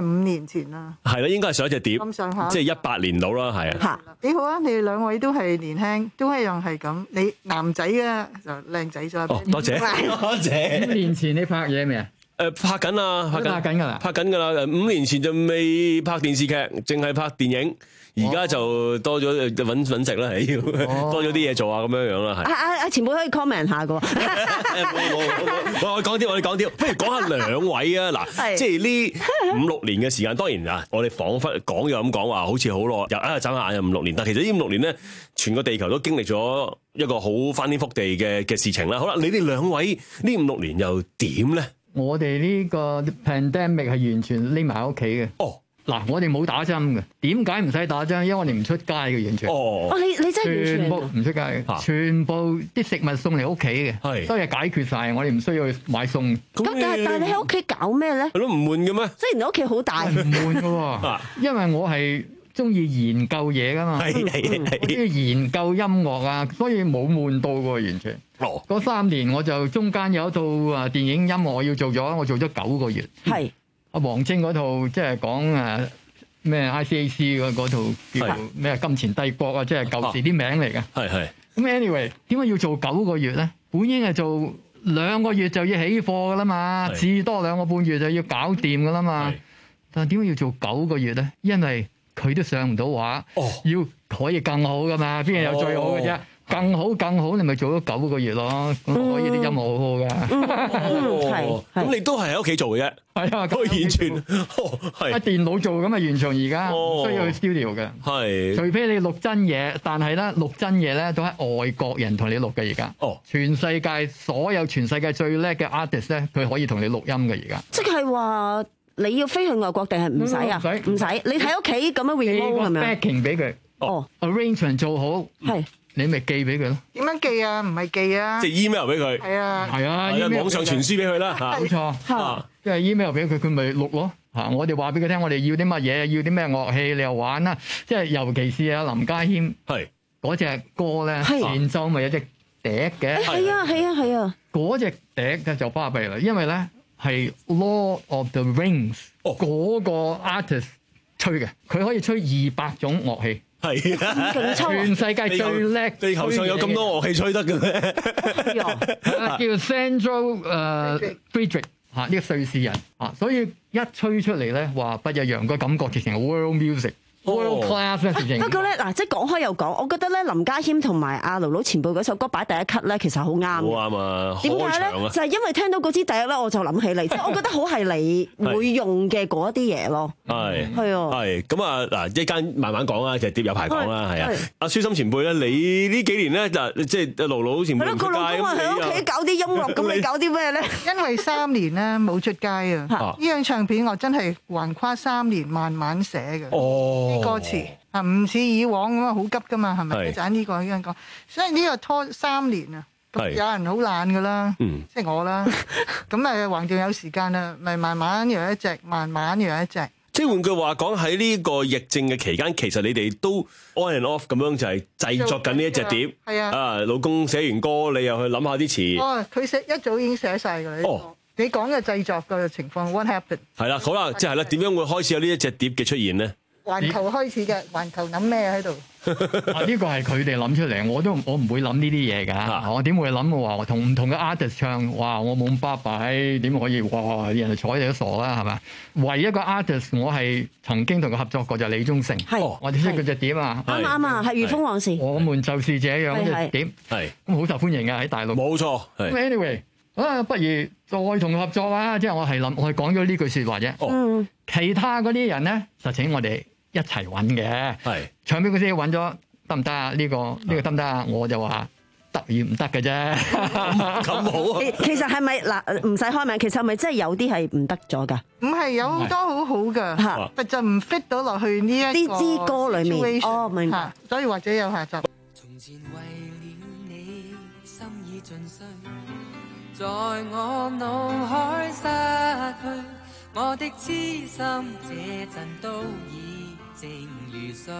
五年前啦。 係啦，應該係上一隻碟， 咁上下即係一八年到啦，係啊。 幾好啊！你哋兩位都係年輕，都一樣係咁。你男仔啊就靚仔咗。 哦，多謝多謝。 五年前你拍嘢未啊？ 誒拍緊啊，拍緊拍緊㗎啦， 拍緊㗎啦。五年前就未拍電視劇，淨係拍電影。而家就多咗揾揾食啦，係要多咗啲嘢做啊，咁樣樣啦，係。 啊啊啊！前輩可以 comment 下㗎喎。 我我講啲，我哋講啲，不如講下兩位啊！嗱，即係呢五六年嘅時間，當然啊，我哋彷彿講又咁講話，好似好耐，又啊眨下眼又五六年，但其實呢五六年咧，全個地球都經歷咗一個好翻天覆地嘅嘅事情啦。好啦，你哋兩位呢五六年又點咧？ 我哋呢個 pandemic 係完全匿埋喺屋企嘅。 哦。 嗱，我哋冇打針嘅，點解唔使打針？因為我哋唔出街嘅，完全。 哦， 哦，你你真係完全全部唔出街嘅，全部啲食物送嚟屋企嘅， 係所以解決晒，我哋唔需要去買餸。 咁但係但係你喺屋企搞咩咧？ 係咯，唔悶嘅咩？ 雖然你屋企好大， 唔悶嘅喎，因為我係中意研究嘢噶嘛， 係係係， 我中意研究音樂啊，所以冇悶到嘅喎，完全。 哦， 嗰三年我就中間有一套啊電影音樂我要做咗，我做咗九個月。 係阿黃晶嗰套即係講誒。咩 I C A C 嗰嗰套叫咩金錢帝國啊，即係舊時啲名嚟嘅。 係係。 咁 anyway 點解要做九個月咧？本應係做兩個月就要起貨噶啦嘛，至多兩個半月就要搞掂噶啦嘛。但係點解要做九個月咧？因為佢都上唔到畫， 哦、 要可以更好噶嘛，邊有最好嘅啫？哦更好更好，你咪做咗九個月咯，咁可以啲音樂好好噶。 哦，咁你都係喺屋企做嘅啫。 係啊， 都完全係喺電腦做咁啊，完全而家唔需要去 studio 嘅。 係， 除非你錄真嘢，但係咧錄真嘢咧都係外國人同你錄嘅而家。 哦， 全世界所有全世界最叻嘅 artist 咧，佢可以同你錄音嘅而家。 即係話你要飛去外國定係唔使啊？唔使，唔使。你喺屋企咁樣 remote 咁樣。 backing 俾佢。 哦 ，arrangement 做好。 係。 你咪寄俾佢咯。 點樣寄啊？唔係寄啊。 即係 email 俾佢。 係啊。 係啊。 網上傳輸俾佢啦。 冇錯。即係 email 俾佢，佢咪錄咯。嚇！我哋話俾佢聽，我哋要啲乜嘢，要啲咩樂器，你又玩啦。即係尤其是啊林家謙係嗰隻歌咧，前奏咪有隻笛嘅。 係啊係啊係啊！ 嗰隻笛嘅就巴閉啦，因為咧係 Lord of the Rings 嗰個 artist 吹嘅，佢可以吹二百種樂器。 係啊！ 全世界最叻， 地球上有咁多樂器吹得嘅咩？ 叫 Sandro 誒 Friedrich 嚇，呢個瑞士人啊，所以一吹出嚟咧，話不一樣，個感覺直情係 world music。World class 咧，直情。 不過咧，嗱，即係講開又講，我覺得咧，林家謙同埋阿盧盧前輩嗰首歌擺第一級咧，其實好啱。好啱啊！ 點解咧？就係因為聽到嗰支第一咧，我就諗起你，即係我覺得好係你會用嘅嗰啲嘢咯。 係係啊。 係咁啊！嗱，一間慢慢講啦，其實碟有排講啦，係啊。阿舒心前輩咧，你呢幾年咧就即係盧盧前輩唔出街。 個老公話喺屋企搞啲音樂，咁你搞啲咩咧？ 因為三年咧冇出街啊！呢張唱片我真係橫跨三年慢慢寫嘅。 哦。 啲歌詞啊，唔似以往咁啊，好急噶嘛，係咪？一陣呢個一陣講，所以呢個拖三年啊，有人好懶噶啦，即係我啦。咁誒，橫掂有時間啦，咪慢慢養一隻，慢慢養一隻。 即係換句話講，喺呢個疫症嘅期間，其實你哋都 on and off 咁樣就係製作緊呢一隻碟。 係啊， 啊，老公寫完歌，你又去諗下啲詞。 哦，佢寫一早已經寫晒㗎啦。哦，你講嘅製作嘅情況 ，what happened？ 係啦，好啦，即係啦，點樣會開始有呢一隻碟嘅出現咧？ 環球開始嘅，環球諗咩喺度？ 啊，呢個係佢哋諗出嚟，我都我唔會諗呢啲嘢㗎。我點會諗嘅話，我同唔同嘅 artist 唱，哇！我冇咁巴閉，點可以？哇！啲人睬你都傻啦，係嘛？唯一一個 artist 我係曾經同佢合作過就係李宗盛，我哋識佢隻碟啊。 啱啱啊，係《御風往事》。 我們就是這樣嗰隻碟，係咁好受歡迎㗎喺大陸。 冇錯。 Anyway，啊，不如再同佢合作啊！即係我係諗，我係講咗呢句説話啫。 嗯。 其他嗰啲人咧，實請我哋一齊揾嘅， 係唱片公司揾咗得唔得啊？呢個呢個得唔得啊？我就話得與唔得嘅啫。 咁好啊！ 其實係咪嗱唔使開名？其實係咪真係有啲係唔得咗㗎？ 唔係，有好多好好㗎，但就唔 fit 到落去呢一個啲歌裡面。哦，明白。 所以或者有下集。 從前為了你，心已盡碎，在我腦海失去。我的痴心這陣都已靜如水，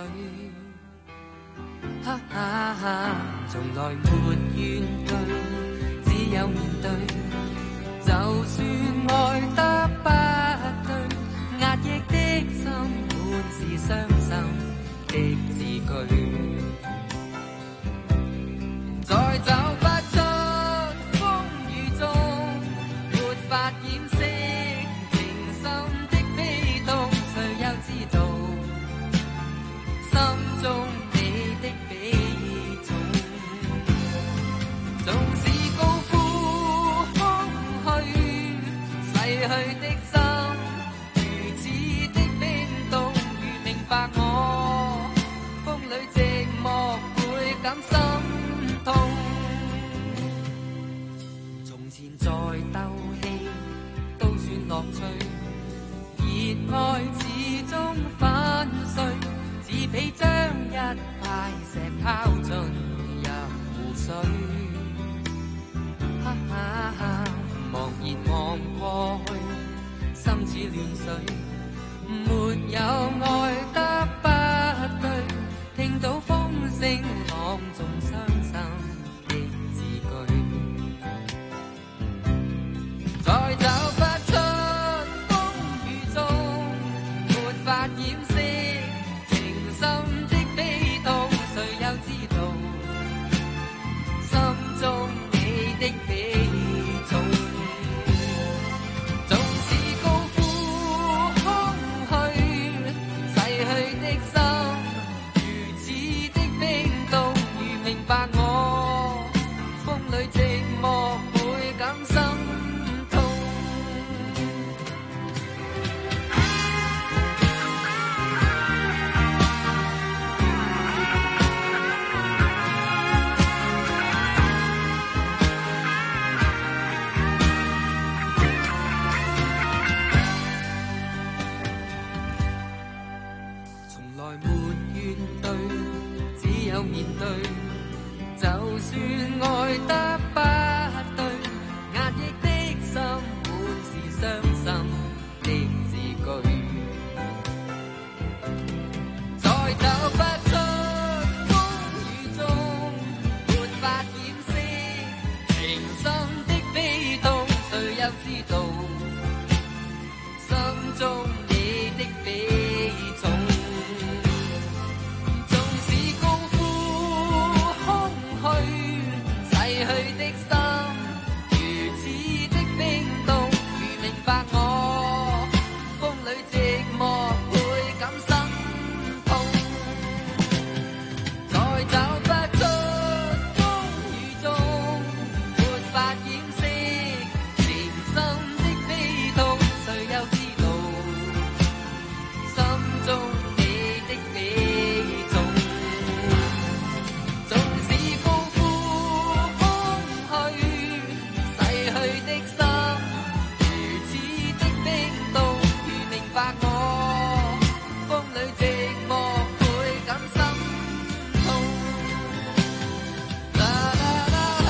哈哈哈，從來沒怨對，只有面對，就算愛得不對，壓抑的的心，如此的冰凍，如明白我，風裏寂寞倍感心痛。從前在鬥氣都算樂趣，熱愛始終粉碎，只比將一塊石拋進入湖水。哈哈哈，茫然望過去，心似亂水，沒有愛得不對，聽到風聲朗誦傷心的字句，再找不出風雨中沒法掩飾情深的悲痛，誰又知道心中你的比重，縱使高呼空虛，逝去的心如此的冰凍，如明白我，風裏寂寞倍感心痛。從來沒怨對，只有面對。就算愛得不對，壓抑的心滿是傷心的字句。再找不出風雨中沒法掩飾情深的悲痛，誰又知道心中你的比重？縱使高呼空虛，逝去的心如此的冰凍，如明白我，風裏寂寞倍感心痛。再找不出風雨中沒法掩飾情深的悲痛，誰又知道心中你的比重？縱使高呼空虛，逝去的心如此的冰凍，如明白我，風裏寂寞倍感心痛。啦啦啦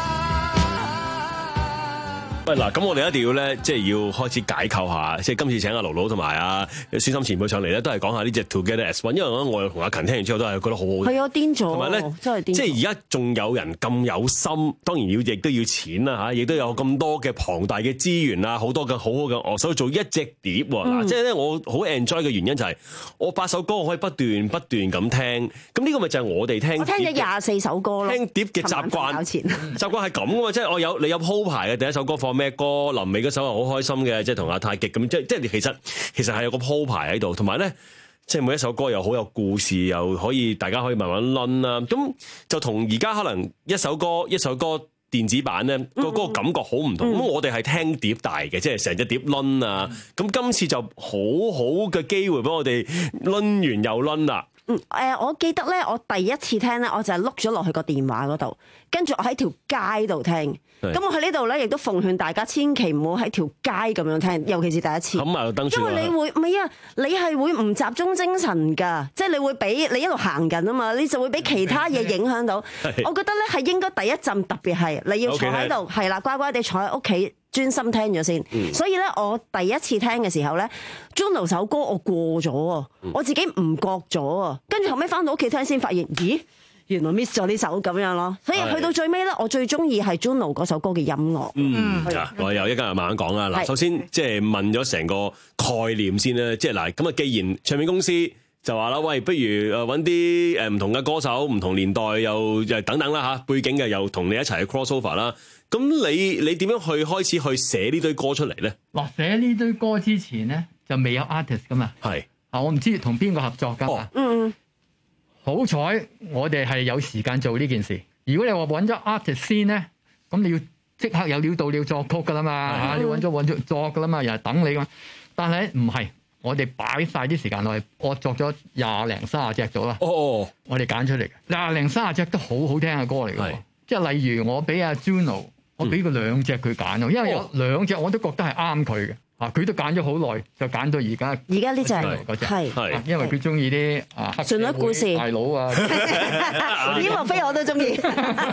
啦喂，嗱，咁我哋一定要咧，即係要開始解構下，即係今次請阿盧盧同埋阿孫心前輩上嚟咧，都係講下呢隻 Together as One，因為咧我同阿勤聽完之後都係覺得好好。 係啊，癲咗， 同埋咧， 真係癲咗。 即係而家仲有人咁有心，當然要亦都要錢啦嚇，亦都有咁多嘅龐大嘅資源啊，好多嘅好好嘅樂手做一隻碟喎。嗱、 嗯， 即係咧我好 enjoy 嘅原因就係、是、我八首歌我可以不斷不斷咁聽，咁呢個咪就係我哋聽。 我聽咗廿四首歌咯。 聽碟嘅習慣，習慣係咁噶嘛，即係我有你有鋪排嘅第一首歌放咩歌，臨尾嗰首係好開心嘅，即係同阿太極咁，即係即係其實其實係有個鋪排喺度，同埋咧。即係每一首歌又好有故事，又可以大家可以慢慢攆啦。咁就同而家可能一首歌一首歌電子版咧，個嗰個感覺好唔同。咁、嗯、我哋係聽碟大嘅，即係成隻碟攆啊。咁今次就好好嘅機會俾我哋攆完又攆啦。 嗯，誒，我記得咧，我第一次聽咧，我就係碌咗落去個電話嗰度，跟住我喺條街度聽。咁我喺呢度咧，亦都奉勸大家千祈唔好喺條街咁樣聽，尤其是第一次。 冚埋個燈柱， 因為你會唔係啊？你係會唔集中精神㗎，即係你會俾你一路行緊啊嘛，你就會俾其他嘢影響到。我覺得咧係應該第一陣特別係你要坐喺度，係啦，乖乖地坐喺屋企專心聽咗先。嗯、所以咧，我第一次聽嘅時候咧 Juno 首歌我過咗啊，嗯、我自己唔覺咗啊，跟住後尾翻到屋企聽先發現，咦？原來 miss 咗呢首咁樣咯，所以去到最尾咧，我最中意係 Juno 嗰首歌嘅音樂。嗯， 嗱，我又一家人慢慢講啦。嗱，首先即係問咗成個概念先啦，即係嗱，咁啊，既然唱片公司就話啦，喂，不如誒揾啲誒唔同嘅歌手，唔同年代又又等等啦嚇，背景嘅又同你一齊去 cross over 啦。咁你你點樣去開始去寫呢堆歌出嚟咧？ 嗱，寫呢堆歌之前咧就未有 artist 噶嘛。係啊，我唔知同邊個合作㗎嘛。嗯。好彩我哋係有時間做呢件事。如果你話揾咗 artist 先咧，咁你要即刻有料到料作曲噶啦嘛嚇，你揾咗揾咗作噶啦嘛，又係等你噶嘛。但係唔係，我哋擺晒啲時間落去，我作咗廿零三十隻咗啦。 哦， 我哋揀出嚟嘅廿零三十隻都好好聽嘅歌嚟嘅，即係例如我俾阿 Juno， 我俾佢兩隻佢揀咯，因為有兩隻我都覺得係啱佢嘅。啊！佢都揀咗好耐，就揀到而家。 而家呢隻係係，因為佢中意啲啊黑旋律故事大佬啊， 呢莫非我都中意。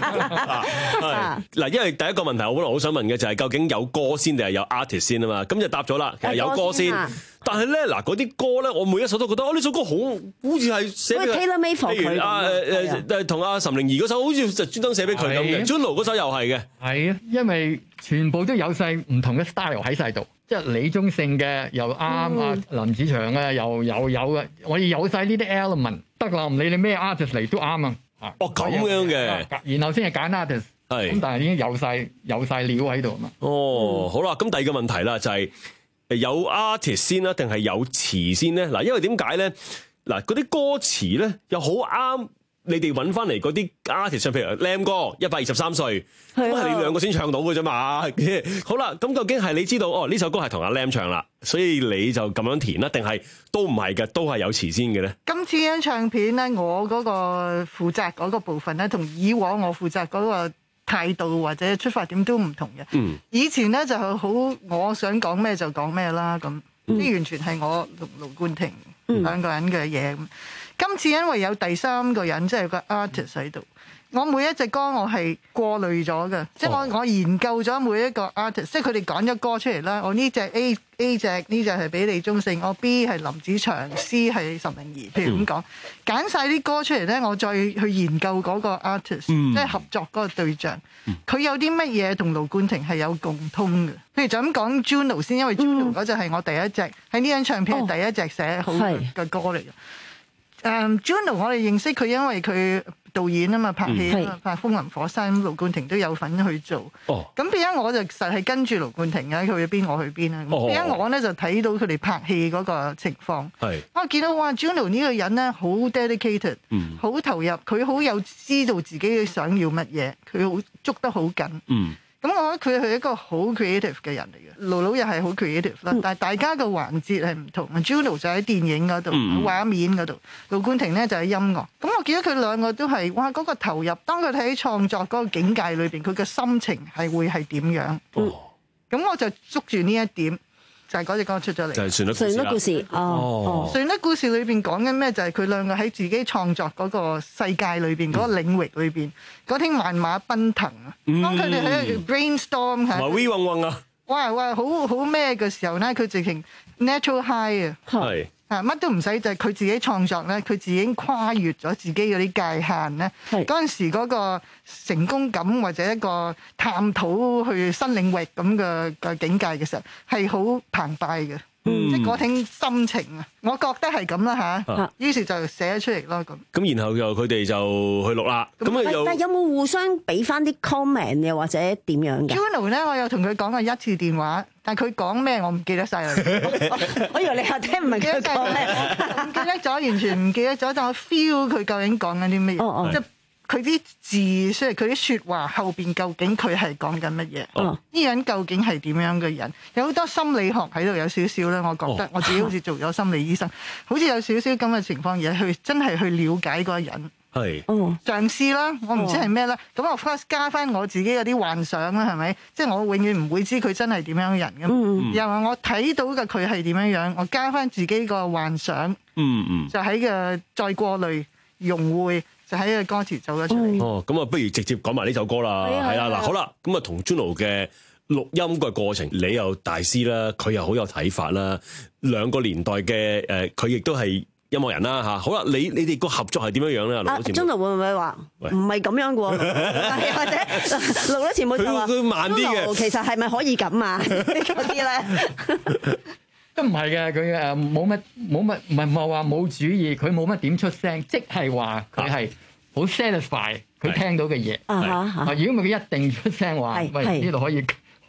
嗱，因為第一個問題，我本來好想問嘅就係究竟有歌先定係有 artist 先啊嘛？咁就答咗啦，其實有歌先。但係咧，嗱嗰啲歌咧，我每一首都覺得，哦呢首歌好好似係寫俾佢。譬如啊誒誒同阿岑寧兒嗰首，好似就專登寫俾佢咁嘅。Juno 嗰首又係嘅。 係啊，因為全部都有晒唔同嘅 style 喺晒度。即係李宗盛嘅又啱啊，嗯、林子祥嘅又又有嘅，我哋有晒呢啲 element 得啦，唔理你咩 artist 嚟都啱啊！ 哦咁樣嘅， 然後先係揀 artist， 係咁，但係已經有晒有晒料喺度啊嘛。 哦，好啦，咁第二個問題啦，就係有 artist 先啦，定係有詞先咧？嗱，因為點解咧？嗱，嗰啲歌詞咧又好啱。你哋揾翻嚟嗰啲 artist， 譬如 Lam 哥一百二十三歲，咁係你兩個先唱到嘅啫嘛。好啦，咁究竟係你知道哦呢首歌係同阿 Lam 唱啦，所以你就咁樣填啦，定係都唔係嘅，都係有詞先嘅咧？ 今次張唱片咧，我嗰個負責嗰個部分咧，同以往我負責嗰個態度或者出發點都唔同嘅。嗯，以前咧就係好，我想講咩就講咩啦，咁呢完全係我同盧冠廷兩個人嘅嘢。嗯今次因為有第三個人，即係個 artist 喺度，我每一隻歌我係過濾咗嘅，即係我我研究咗每一個 artist，即係佢哋揀咗歌出嚟啦。我呢隻 A A 隻呢隻係俾李宗盛，我 B 係林子祥 ，C 係岑寧兒，譬如咁講，揀晒啲歌出嚟咧，我再去研究嗰個 artist，、嗯、即係合作嗰個對象，佢、嗯、有啲乜嘢同盧冠廷係有共通嘅。譬如就咁講 Juno 先，因為 Juno 嗰隻係我第一隻喺呢張唱片係第一隻寫好嘅歌嚟嘅。誒、um, Juno 我哋認識佢，因為佢導演啊嘛，拍戲啊嘛，拍《風林火山》，盧冠廷都有份去做。哦，咁變咗我就實係跟住盧冠廷嘅，佢去邊我去邊啦。咁變咗我咧就睇到佢哋拍戲嗰個情況。係，我見到哇 Juno 呢個人咧好 dedicated，好、嗯、投入，佢好有知道自己想要乜嘢，佢好捉得好緊。嗯。咁我覺得佢係一個好 creative 嘅人嚟嘅，盧盧又係好 creative 啦、嗯，但係大家嘅環節係唔同。Juno 就喺電影嗰度，嗯、畫面嗰度；盧冠廷咧就喺音樂。咁我見到佢兩個都係，哇！嗰、嗰個投入，當佢喺創作嗰個境界裏邊，佢嘅心情係會係點樣？咁、嗯、我就捉住呢一點。就係嗰隻歌出咗嚟， 就係旋律故事。旋律故事哦， 旋律故事裏邊講緊咩？就係佢兩個喺自己創作嗰個世界裏邊，嗰、嗯、個領域裏邊，嗰啲萬馬奔騰啊！當佢哋喺度 brainstorm 嚇， 哇 we 嗡嗡啊！ 哇哇好好咩嘅時候咧，佢直情 natural high 啊！係。啊！乜都唔使，就係、是、佢自己創作咧，佢自己已經跨越咗自己嗰啲界限咧。嗰陣時嗰個成功感或者一個探討去新領域咁嘅嘅境界嘅時候，係好澎湃嘅。嗯、即係嗰種心情啊，我覺得係咁啦嚇。啊、於是就寫咗出嚟咯咁。咁然後又佢哋就去錄啦。咁啊又， 但係有冇互相俾翻啲 comment 又或者點樣嘅 Juno 咧，我有同佢講過一次電話，但係佢講咩我唔記得晒啦。 我以為你話聽唔明佢講咩， 唔記得咗，完全唔記得咗，但我 feel 佢究竟講緊啲乜嘢。哦哦即佢啲字出嚟，佢啲説話後邊究竟佢係講緊乜嘢？呢、哦、人究竟係點樣嘅人？有好多心理學喺度，有少少咧。我覺得我自己好似做咗心理醫生，哦、好似有少少咁嘅情況，而去真係去了解嗰個人。係，嘗試啦，我唔知係咩啦。咁、哦、我 first 加翻我自己嗰啲幻想啦，係咪？即係我永遠唔會知佢真係點樣嘅人㗎。嗯、又話我睇到嘅佢係點樣樣，我加翻自己個幻想。嗯嗯，就喺個再過濾融匯。就喺個歌詞走咗出嚟。 哦，咁啊，不如直接講埋呢首歌啦。係啦，嗱，好啦，咁啊，同 Juno 嘅錄音個過程，你又大師啦，佢又好有睇法啦。兩個年代嘅誒，佢亦都係音樂人啦嚇。好啦，你你哋個合作係點樣樣咧？ 啊 ，Juno 會唔會話唔係咁樣嘅喎？或者錄咗前輩就話佢慢啲嘅。 其實係咪可以咁啊？嗰啲咧。 都唔係嘅，佢誒冇乜冇乜，唔係唔係話冇主意，佢冇乜點出聲，即係話佢係好 satisfy 佢聽到嘅嘢。啊如果唔係佢一定出聲話，喂呢度可以可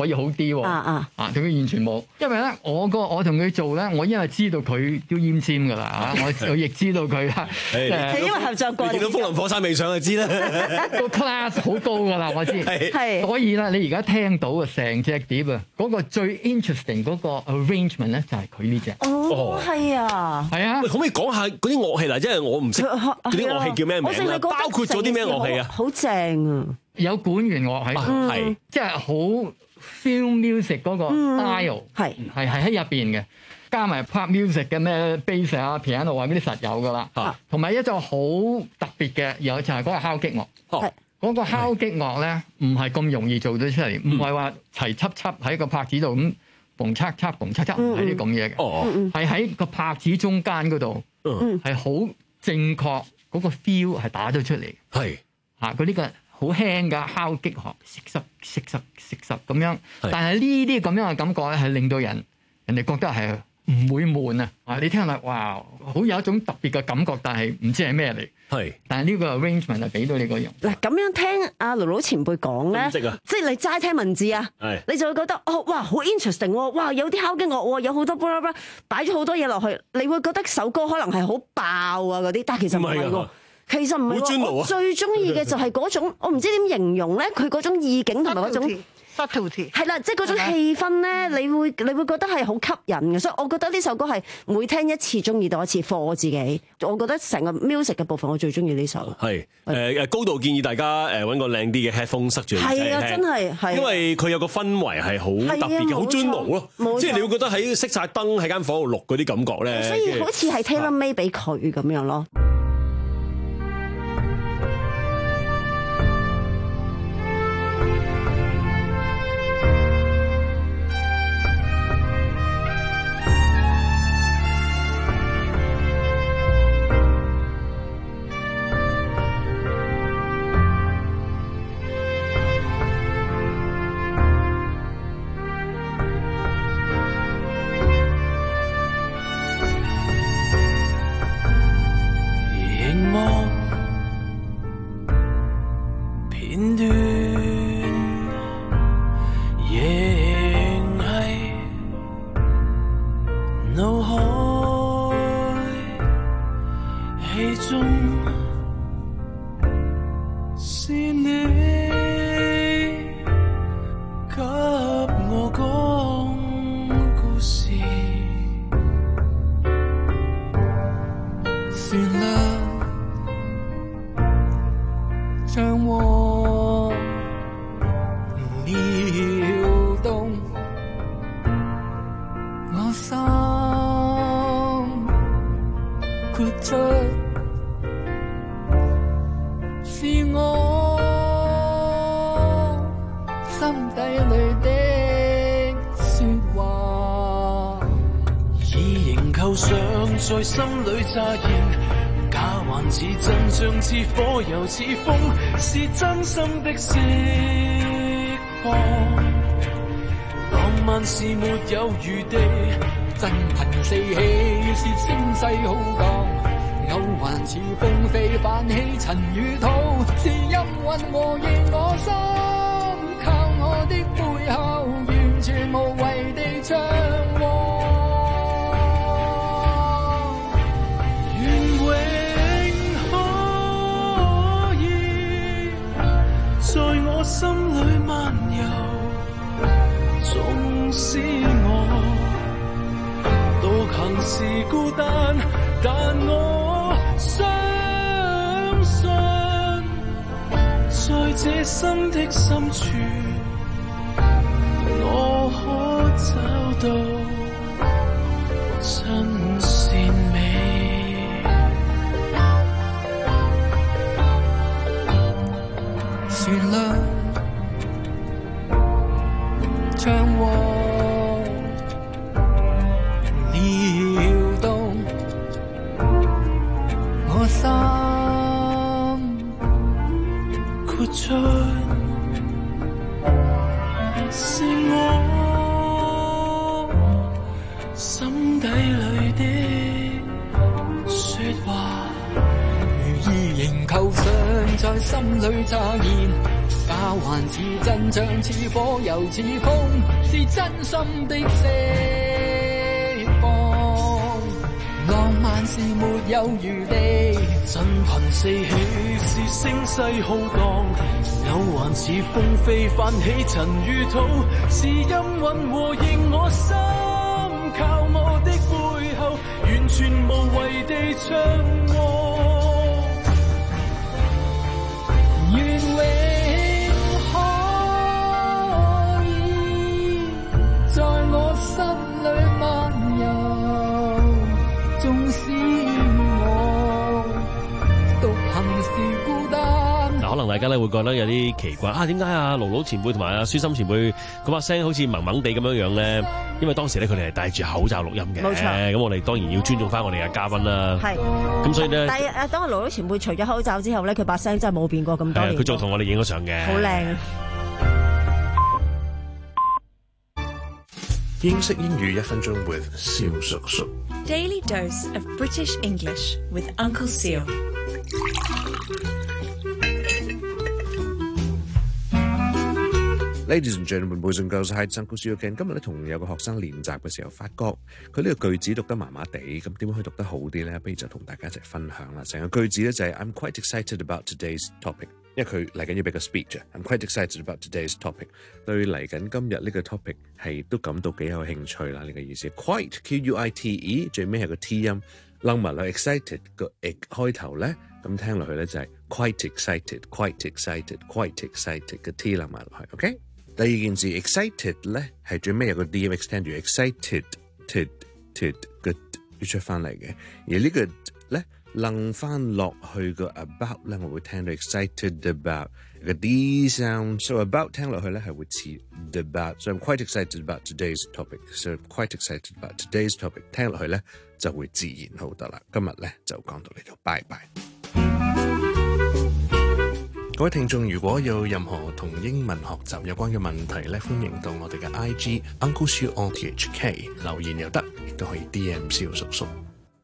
可以好啲喎。 啊啊啊，同佢完全冇，因為咧我個我同佢做咧，我因為知道佢都奄尖㗎啦嚇，我我亦知道佢啦。 係因為合作過， 你見到風林火山未上就知啦。 個 class 好高㗎啦，我知。 係， 所以咧，你而家聽到嘅成隻碟啊，嗰個最 interesting 嗰個 arrangement 咧，就係佢呢隻。 哦，係啊， 係啊。 喂，可唔可以講下嗰啲樂器嗱？因為我唔識嗰啲樂器叫咩名咧？包括咗啲咩樂器啊？ 好正啊！ 有管弦樂喺度，係即係好 film music 嗰個 style，係係係喺入邊嘅。加埋 pop music 嘅咩 bass 啊、piano 啊嗰啲實有噶啦，同埋一種好特別嘅，有就係嗰個敲擊樂。嗰、嗰個敲擊樂咧，唔係咁容易做到出嚟，唔係話齊輯輯喺個拍子度咁嘣嚓嚓嘣嚓嚓，唔係啲咁嘢嘅，係喺個拍子中間嗰度，係好正確嗰個 feel 係打咗出嚟。係嚇，佢呢個好輕㗎敲擊樂，息濕息濕息濕咁樣。但係呢啲咁樣嘅感覺咧，係令到人人哋覺得係唔會悶啊！啊，你聽落哇，好有一種特別嘅感覺，但係唔知係咩嚟。係，但係呢個 arrangement 係俾到你個樣。 嗱，咁樣聽阿盧盧前輩講咧，即係你齋聽文字啊，你就會覺得哦，哇，好 interesting 喎！哇，有啲敲擊樂喎，有好多 blah blah blah，擺咗好多嘢落去，你會覺得首歌可能係好爆啊嗰啲，但係其實唔係喎。其實唔係喎，我最中意嘅就係嗰種，我唔知點形容咧，佢嗰種意境同埋嗰種。 subtlety 係啦，即係嗰種氣氛咧，你會你會覺得係好吸引嘅，所以我覺得呢首歌係每聽一次中意到一次 for 我自己。我覺得成個 music 嘅部分我最中意呢首。係誒誒，高度建議大家誒揾個靚啲嘅 headphone 塞住。 係啊，真係係。 因為佢有個氛圍係好特別嘅，好 journal 咯，即係你會覺得喺熄晒燈喺間房度錄嗰啲感覺咧。 所以好似係 tailor made 俾佢咁樣咯。 在心裏乍現，假還似真相，似火又似風，是真心的釋放。浪漫是沒有餘地，真憑四起，是聲勢浩蕩。偶還似風飛泛起塵與土，是陰雲和凝我心，靠我的背後，完全無謂地唱和。在我心裏漫遊，縱使我獨行是孤單，但我相信，在這心的深處，我可找到真善美。旋律唱和撩動我心，豁出是我心底裏的說話。如意仍構想在心裏乍現， 假還似真，像似火又似風，是真心的釋放。浪漫是沒有餘地， 震頻四起，是聲勢浩蕩，有還似風飛泛起塵與土，是陰韻和應我心，靠我的背後，完全無謂地唱和。 願永可以在我心裏漫遊，縱使我獨行是孤單。 嗱，可能大家咧會覺得有啲奇怪啊，點解啊盧盧前輩同埋阿舒心前輩嗰把聲好似萌萌地咁樣樣咧？因為當時咧佢哋係戴住口罩錄音嘅， 冇錯。 咁我哋當然要尊重翻我哋嘅嘉賓啦。 係。 咁所以咧， 但係誒，當阿盧盧前輩除咗口罩之後咧，佢把聲真係冇變過咁多年。 佢仲同我哋影咗相嘅。 好靚。 英式英語一分鐘 with 蕭叔叔。 Daily dose of British English with Uncle Seal。 Ladies and gentlemen, boys and girls, hi, Uncle Seal again。今日咧同有個學生練習嘅時候，發覺佢呢個句子讀得麻麻地，咁點樣可以讀得好啲咧？不如就同大家一齊分享啦。成個句子咧就係 I'm quite excited about today's topic， 因為佢嚟緊要俾個 speech 啊。I'm quite excited about today's topic， 對嚟緊今日呢個 topic 係都感到幾有興趣啦。呢、這個意思 quite Q U I T E 最尾係個 T 音，冧埋落 excited 個 e 開頭咧，咁聽落去咧就係 quite excited，quite excited，quite excited 個 T 冧埋落去 ，OK。第二件事 excited 咧係最尾有個 D M extend 住 excited ted ted 個要出翻嚟嘅，而呢個咧楞翻落去個 about 咧，我會聽到 excited about 個 D sound，so about 聽落去咧係會似 about，so I'm quite excited about today's topic，so I'm quite excited about today's topic 聽落去咧就會自然好得啦。今日咧就講到呢度，拜拜。各位聽眾，如果有任何同英文學習有關嘅問題咧，歡迎到我哋嘅 I G Uncle Siu O T H K 留言又得，亦都可以 D M 蕭叔叔。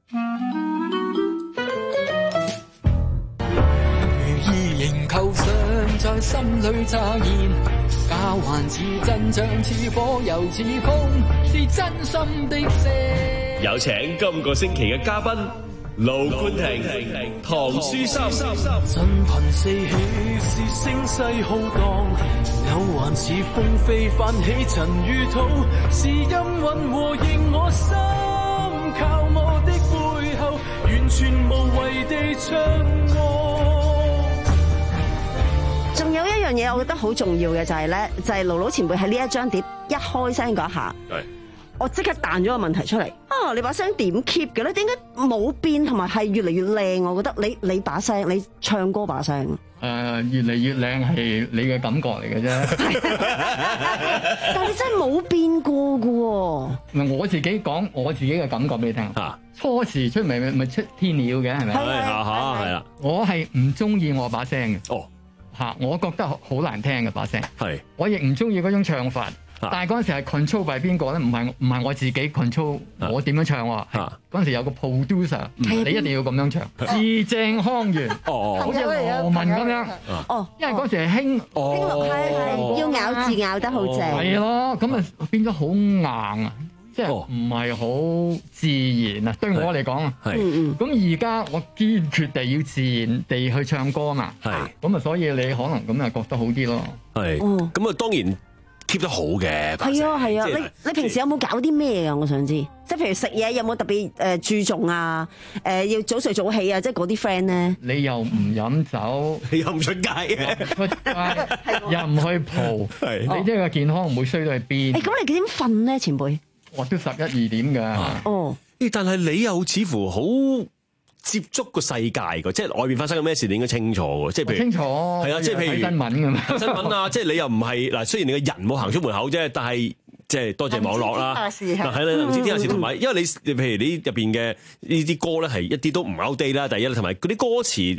如意仍構想在心裏乍現，假還似真，像似火又似風，是真心的聲。 有請今個星期嘅嘉賓。盧冠廷、唐書心， 震頻四起，是聲勢浩蕩，有還似風飛泛起塵與土，是陰韻和應我心，靠我的背後，完全無謂地唱和。 仲有一樣嘢，我覺得好重要嘅就係咧，就係盧盧前輩喺呢一張碟一開聲嗰下。我即刻彈咗個問題出嚟啊！你把聲點 keep 嘅咧？點解冇變同埋係越嚟越靚？我覺得你你把聲，你唱歌把聲，誒、 呃、越嚟越靚係你嘅感覺嚟嘅啫。 但係你真係冇變過嘅喎。 唔係我自己講我自己嘅感覺俾你聽。啊、初時出咪咪出天鳥嘅係咪？ 係啊嚇係啦。 我係唔中意我把聲嘅。哦嚇，我覺得好難聽嘅把聲。係。我亦唔中意嗰種唱法。但係嗰陣時係 control by 邊個咧？唔係唔係我自己 control 我點樣唱喎？嗰陣時有個 producer，你一定要咁樣唱，字正腔圓，好似羅文咁樣。哦，因為嗰時係興， 係係要咬字咬得好正。 係咯，咁啊變咗好硬啊，即係唔係好自然啊？對我嚟講啊，係。咁而家我堅決地要自然地去唱歌嘛，係。咁啊，所以你可能咁啊覺得好啲咯。係。 咁啊，當然。keep 得好嘅， 係啊係啊！你你平時有冇搞啲咩啊？我想知，即係譬如食嘢有冇特別誒注重啊？誒、呃、要早睡早起啊！即係嗰啲 friend 咧， 你又唔飲酒， 你又唔出街嘅， 出街又唔去蒲，你即係個健康唔會衰到去邊？ 誒咁你幾點瞓咧，前輩？ 我都十一二點㗎。 哦， 誒但係你又似乎好接觸個世界㗎，即係外邊發生緊咩事，你應該清楚㗎。即係譬如清楚， 係啊，即係譬如新聞㗎嘛， 新聞啊，即係你又唔係嗱，雖然你個人冇行出門口啫，但係即係多謝網絡啦。嗱係啦，能知天下事同埋，因為你譬如你入邊嘅呢啲歌咧，係一啲都唔 outdate 啦。第一，同埋嗰啲歌詞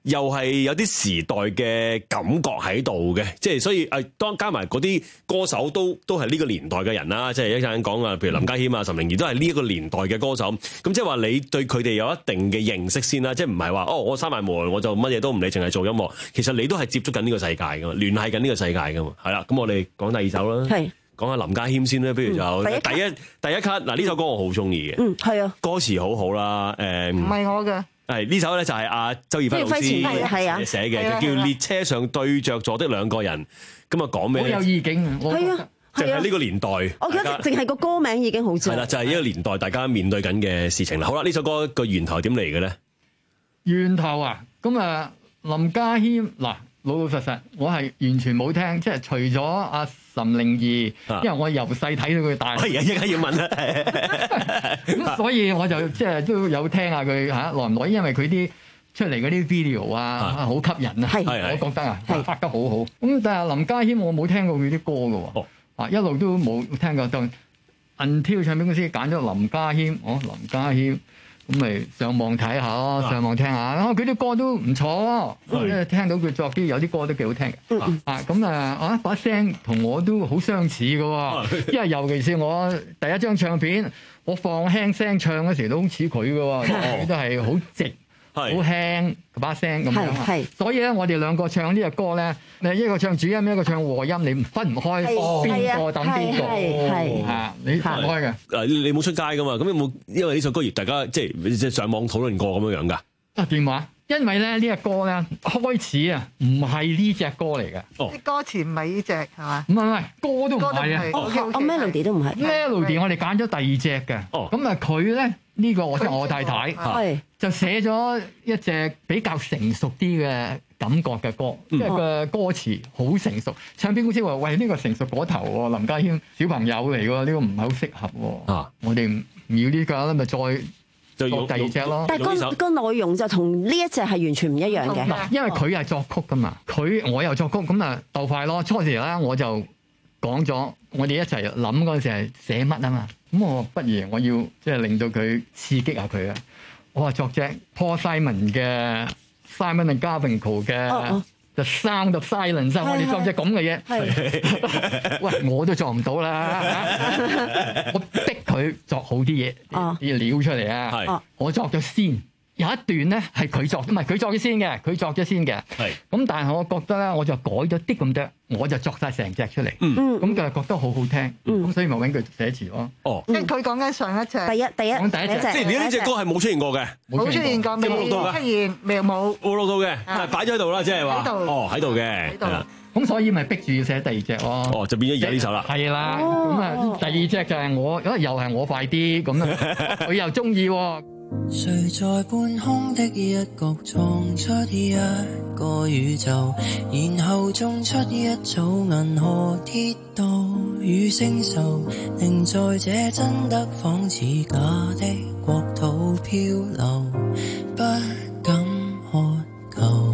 又係有啲時代嘅感覺喺度嘅，即係所以誒，當加埋嗰啲歌手都都係呢個年代嘅人啦，即係一陣講啊，譬如林家謙啊、岑寧兒都係呢一個年代嘅歌手，咁即係話你對佢哋有一定嘅認識先啦，即係唔係話哦，我閂埋門我就乜嘢都唔理，淨係做音樂，其實你都係接觸緊呢個世界噶嘛，聯繫緊呢個世界噶嘛，係啦，咁我哋講第二首啦，係講下林家謙先啦，不如就、嗯、第一第一第一卡嗱呢首歌我好中意嘅，嗯係啊，歌詞好好啦，誒唔係我嘅。 係呢首咧就係阿周耀輝老師寫嘅，就叫列車上對着坐的兩個人。咁啊講咩咧？ 好有意境啊！ 係啊， 就係呢個年代。 我覺得淨係個歌名已經好正。 係啦，就係呢個年代大家面對緊嘅事情啦。好啦，呢首歌個源頭點嚟嘅咧？ 源頭啊，咁啊林家謙嗱老老實實，我係完全冇聽，即係除咗阿岑寧兒，因為我由細睇到佢大。 係啊，依家要問啦。 咁所以我就即係都有聽下佢嚇耐唔耐，因為佢啲出嚟嗰啲 video 啊，好吸引啊，我覺得啊拍得好好。咁但係林家謙我冇聽過佢啲歌嘅喎，啊一路都冇聽過。到 Until 唱片公司揀咗林家謙，哦林家謙。咁咪上網睇下咯，上網聽下，啊佢啲歌都唔錯，因為聽到佢作啲有啲歌都幾好聽嘅。嗯、啊咁啊啊把聲同我都好相似嘅喎，因為尤其是我第一張唱片，我放輕聲唱嗰時都好似佢嘅喎，佢都係好直。好輕把聲咁樣，所以咧我哋兩個唱呢隻歌咧，你一個唱主音，一個唱和音，你分唔開邊個等邊個嚇，你分唔開嘅。誒， 你冇出街噶嘛？咁有冇因為呢首歌而大家即係即係上網討論過咁樣樣㗎？ 啊電話，因為咧呢隻歌咧開始啊唔係呢隻歌嚟嘅， 啲歌詞唔係呢隻係嘛？ 唔係唔係，歌都唔係啊， 哦 melody 都唔係 melody，我哋揀咗第二隻嘅。哦，咁啊佢咧呢個我即係我太太。就寫咗一隻比較成熟啲嘅感覺嘅歌，即係個歌詞好成熟。唱片公司話：喂，呢個成熟嗰頭喎，林家謙小朋友嚟喎，呢個唔係好適合喎。啊，我哋唔要呢個啦，咪再作第二隻咯。 但係個個內容就同呢一隻係完全唔一樣嘅。 嗱，因為佢係作曲噶嘛，佢我又作曲，咁啊鬥快咯。初時咧我就講咗，我哋一齊諗嗰陣時係寫乜啊嘛。咁我不如我要即係令到佢刺激下佢啊。我話作隻 Paul Simon 嘅 Simon and Garfunkel 嘅 The Sound of Silence，我哋作隻咁嘅嘢。喂，我都作唔到啦，我逼佢作好啲嘢，啲料出嚟啊！我作咗先。有一段咧係佢作，唔係佢作咗先嘅，佢作咗先嘅。係咁，但係我覺得咧，我就改咗啲咁多，我就作晒成隻出嚟。嗯，咁佢就覺得好好聽。嗯，咁所以咪揾佢寫詞咯。 哦， 即係佢講緊上一隻， 第一第一講第一隻， 即係你呢隻歌係冇出現過嘅， 冇出現過，未出現，未冇冇錄到嘅，係擺咗喺度啦，即係話。喺度。哦，喺度嘅。喺度。 咁所以咪逼住要寫第二隻咯。 哦，就變咗而家呢首啦。 係啦。咁啊，第二隻就係我，因為又係我快啲，咁啊，佢又中意。 誰在半空的一角創出一個宇宙，然後種出一組銀河鐵道與星宿，令在這真得仿似假的國土漂流，不敢渴求。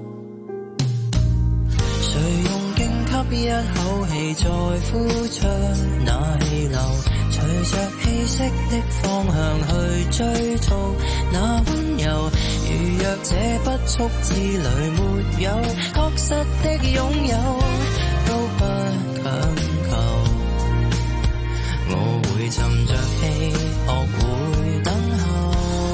誰用勁吸一口氣再呼出那氣流，隨着氣息的方向去追逐那溫柔，如若這不速之旅沒有確實的擁有，都不強求。我會沉着氣，學會等候，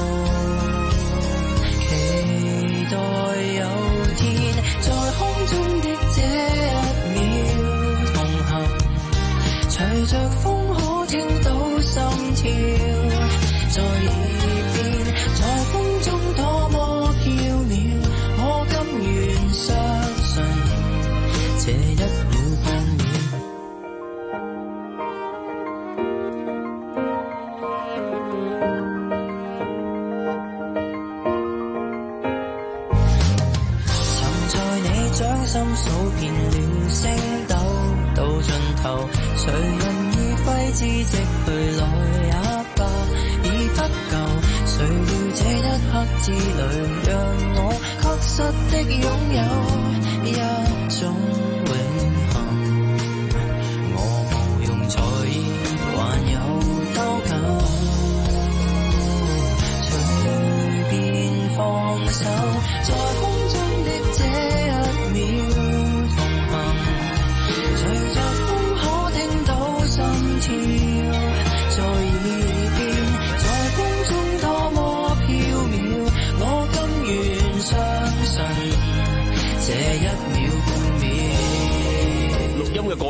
期待有天在空中的這一秒同行，隨着風可聽到心跳在耳邊，在風中多麼飄渺，我甘願相信這一秒半秒。曾在你掌心數遍了星斗，到盡頭誰人揮之即去來也罷，已不夠。誰料這一刻之旅，讓我確實的擁有一種永恆。我無用在意，還有兜舊，隨便放手，在空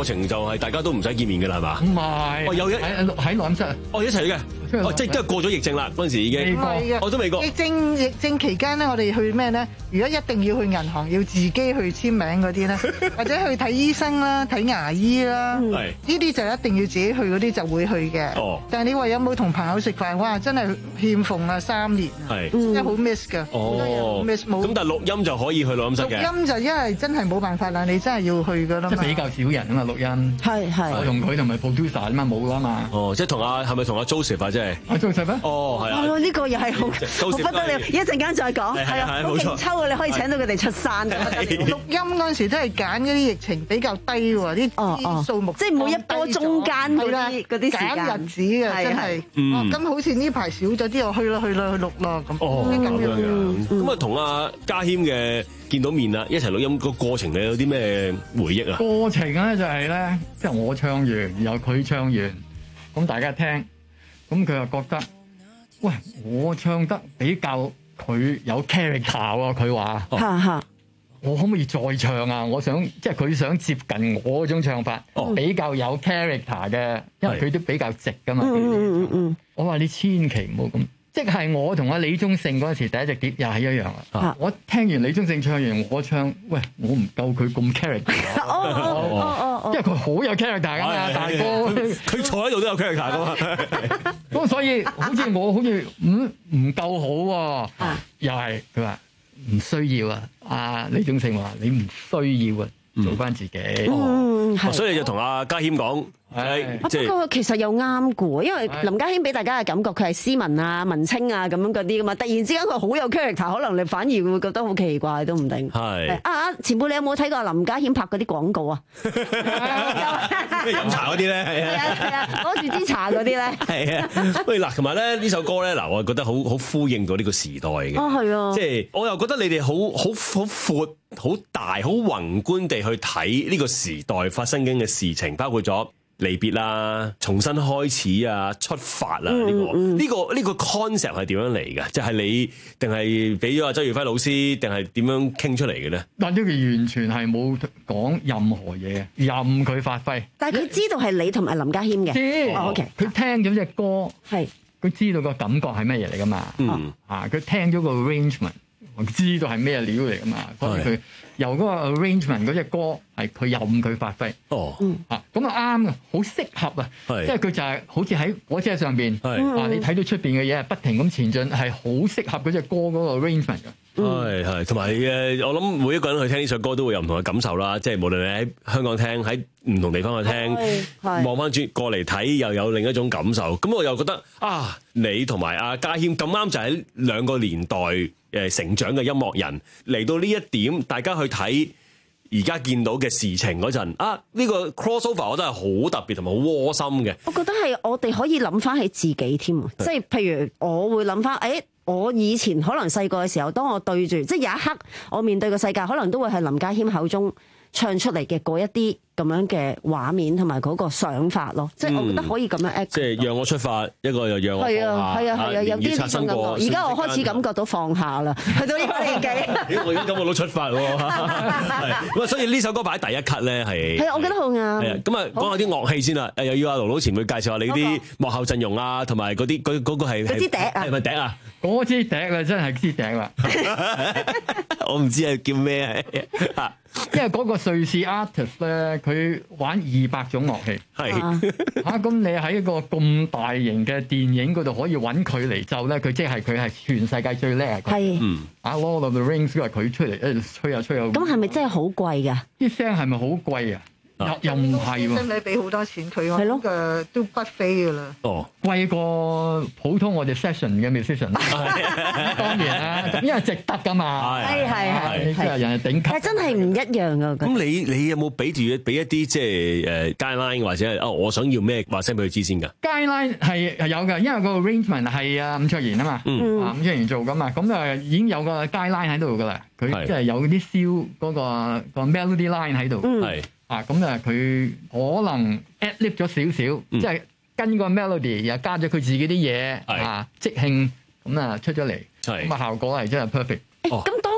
程就係大家都唔使見面㗎啦，係嘛？ 唔係， 哦有一喺喺錄音室， 哦一齊嘅，哦即係都係過咗疫症啦，嗰陣時已經。 未過嘅， 我都未過。 疫症疫症期間咧，我哋去咩咧？如果一定要去銀行，要自己去簽名嗰啲咧，或者去睇醫生啦、睇牙醫啦，呢啲就一定要自己去嗰啲就會去嘅。哦。但係你話有冇同朋友食飯？哇！真係欠奉啊，三年啊， 係真係好 miss 㗎。 哦。 miss 冇。 咁但係錄音就可以去錄音室嘅。 錄音就因為真係冇辦法啦，你真係要去㗎啦嘛。 即係比較少人啊嘛，錄音。 係係。 我同佢同埋 producer 啊嘛，冇啦嘛。 哦，即係同阿係咪同阿 Joseph 啊？即係。 阿 Joseph 啊？ 哦，係啊。 哦，呢個又係好好不得了，一陣間再講。係啊，好勁抽啊！你可以請到佢哋出山。 錄音嗰陣時都係揀嗰啲疫情比較低喎，啲啲數目。 即係每一波中間嗰啲嗰啲時間。 揀日子嘅真係。哦，咁好似呢排少咗啲，我去啦去啦去錄啦咁。 哦，咁樣。咁啊，同阿家謙嘅見到面啦，一齊錄音個過程，你有啲咩回憶啊？ 過程咧就係咧，即係我唱完，然後佢唱完，咁大家聽，咁佢又覺得，喂，我唱得比較佢有 character 喎，佢話，我可唔可以再唱啊？我想即係佢想接近我嗰種唱法，哦、比較有 character 嘅，因為佢都比較直噶嘛。嗯嗯嗯、我話你千祈唔好咁。即係我同阿李宗盛嗰陣時第一隻碟又係一樣啊！我聽完李宗盛唱完，我唱，喂，我唔夠佢咁 character。哦哦哦，因為佢好有 character 噶嘛，大哥。 佢坐喺度都有 character 噶嘛。 咁所以好似我好似唔唔夠好喎。又係佢話唔需要啊！阿李宗盛話你唔需要啊，做翻自己。 嗯， 所以你就同阿家謙講。係， 不過其實又啱嘅喎，因為林家謙俾大家嘅感覺佢係斯文啊、文青啊咁樣嗰啲噶嘛，突然之間佢好有 character，可能你反而會覺得好奇怪都唔定。係啊，前輩你有冇睇過林家謙拍嗰啲廣告啊？ 咩飲茶嗰啲咧？係啊係啊，攞住支茶嗰啲咧。係啊。 喂嗱，同埋咧呢首歌咧嗱，我覺得好好呼應到呢個時代嘅。 哦，係啊。即係我又覺得你哋好好好闊、好大、好宏觀地去睇呢個時代發生緊嘅事情，包括咗離別啦、重新開始啊、出發啦，呢、嗯這個呢、這個呢、這個 concept 係點樣嚟嘅？即、就、係、是、你定係俾咗阿周耀輝老師，定係點樣傾出嚟嘅咧？ 但呢個完全係冇講任何嘢，任佢發揮。 但係佢知道係你同埋林家謙嘅。知、哦、，OK。佢聽咗隻歌，係佢知道個感覺係乜嘢嚟噶嘛？嗯，啊，佢聽咗個 arrangement。我知道係咩料嚟噶嘛？所以佢由嗰個 arrangement 嗰隻歌係佢任佢發揮。哦，啊咁啊啱啊，好適合啊！即係佢就係好似喺火車上邊，啊你睇到出邊嘅嘢係不停咁前進，係好適合嗰隻歌嗰個 arrangement 㗎。 係係，同埋誒，我諗每一個人去聽呢首歌都會有唔同嘅感受啦。即係無論你喺香港聽，喺唔同地方去聽，望翻轉過嚟睇，又有另一種感受。咁我又覺得啊，你同埋阿家謙咁啱就喺兩個年代誒成長嘅音樂人，嚟到呢一點，大家去睇而家見到嘅事情嗰陣，啊呢個 crossover 我覺得係好特別同埋好窩心嘅。 我覺得係我哋可以諗翻起自己添，即係譬如我會諗翻，誒我以前可能細個嘅時候，當我對住即係有一刻我面對個世界，可能都會係林家謙口中唱出嚟嘅嗰一啲咁樣嘅畫面同埋嗰個想法咯，即係我覺得可以咁樣 act。即係讓我出發，一個又讓我放下。 係啊係啊係啊，有啲呢種感覺。而家我開始感覺到放下啦，去到呢個年紀。 我而家感覺到出發喎。咁啊，所以呢首歌擺喺第一級咧係。 係啊，我覺得好啱。 係啊，咁啊講下啲樂器先啦。誒又要阿盧盧前輩介紹下你啲幕後陣容啊，同埋嗰啲嗰嗰個係。 嗰支笛啊。 係咪笛啊？ 嗰支笛啊，真係支笛啦。 我唔知係叫咩啊。 因為嗰個瑞士 artist 咧，佢玩二百種樂器，係嚇咁你喺一個咁大型嘅電影嗰度可以揾佢嚟奏咧，佢即係佢係全世界最叻。係，嗯，啊 Lord of the Rings 都係佢出嚟誒吹下吹下。 咁係咪真係好貴㗎？ 啲聲係咪好貴啊？又又唔係喎， 真係俾好多錢佢，係咯嘅都不菲㗎啦。 哦，貴過普通我哋 session 嘅 musician，當然啦，因為值得㗎嘛。 係係係， 即係人係頂級。 係真係唔一樣㗎。 咁你你有冇俾住俾一啲即係誒 guideline 或者係哦我想要咩話聲俾佢知先㗎 ？guideline 係係有㗎，因為個 arrangement 係啊伍卓賢啊嘛， 嗯啊伍卓賢做㗎嘛，咁啊已經有個 guideline 喺度㗎啦，佢即係有啲燒嗰個個 melody line 喺度。係。啊，咁啊，佢可能 ad lib 咗少少，即係跟個 melody 又加咗佢自己啲嘢啊，即興咁啊出咗嚟，咁啊效果係真係 perfect。 咁當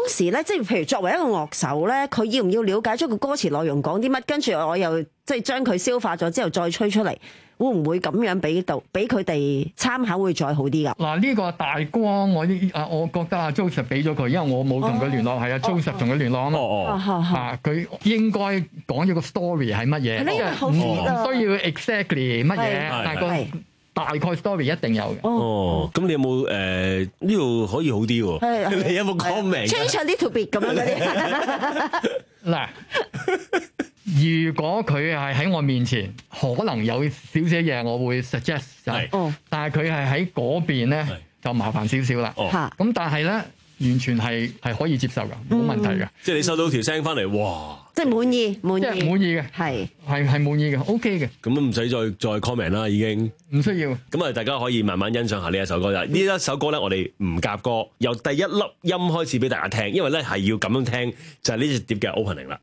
時咧，即係譬如作為一個樂手咧，佢要唔要了解咗個歌詞內容講啲乜，跟住我又即係將佢消化咗之後再吹出嚟，會唔會咁樣俾到俾佢哋參考會再好啲㗎？ 嗱，呢個大綱我啲啊，我覺得阿 Joseph 俾咗佢，因為我冇同佢聯絡，係阿 Joseph 同佢聯絡啊嘛。啊，佢應該講咗個 story 係乜嘢，即係唔需要 exactly 乜嘢，但係個大概 story 一定有嘅。 哦，咁你有冇誒呢度可以好啲喎？你有冇講明 ？Change a little bit 咁樣嗰啲。 嗱，如果佢係喺我面前，可能有少少嘢我會 suggest 就係，但係佢係喺嗰邊咧就麻煩少少啦。咁但係咧完全係係可以接受㗎，冇問題㗎。 即係你收到條聲翻嚟，哇！ 即係滿意，滿意， 即係滿意嘅，係係係滿意嘅 ，OK 嘅。 咁都唔使再再 comment 啦，已經唔需要。 咁啊，大家可以慢慢欣賞下呢一首歌啦。呢一首歌咧，我哋唔夾歌，由第一粒音開始俾大家聽，因為咧係要咁樣聽，就係呢隻碟嘅 opening 啦。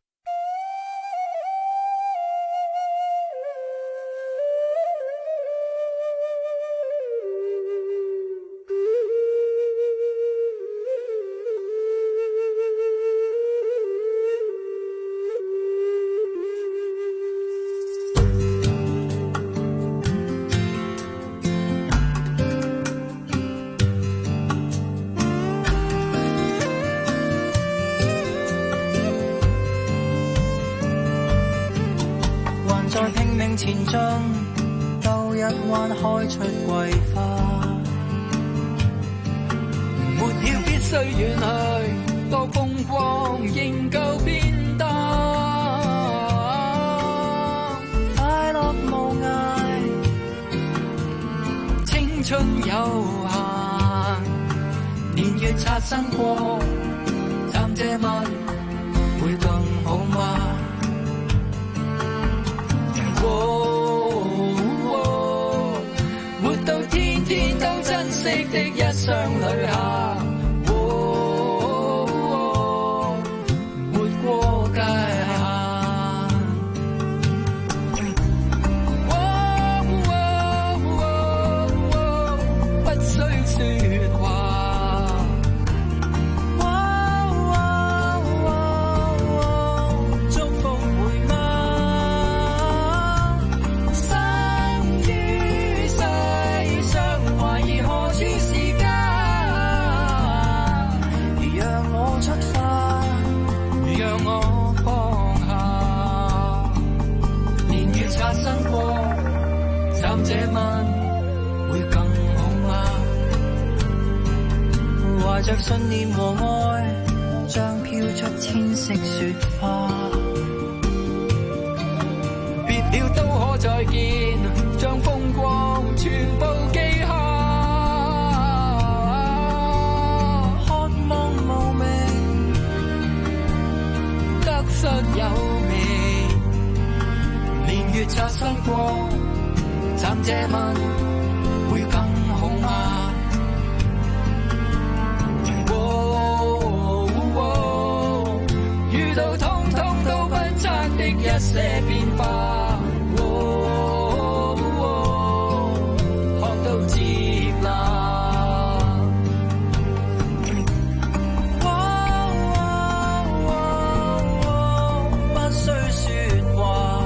前進，兜一彎開出桂花，沒票必須遠去，多風光仍舊變淡，快樂無涯，青春有限，年月擦身過，暫借問會更好嗎？活到天天都珍惜的一雙旅客，活過界限，不需說話，祝福回嗎？這問會更好嗎？懷着信念和愛，將飄出千色雪花。別了都可再見，將風光全部記下。渴望無名，得失有味，年月擦身過。暫借問會更好嗎？哦哦、遇到通通都不測的一些變化，哦哦、學到接納，哦哦哦、不需說話。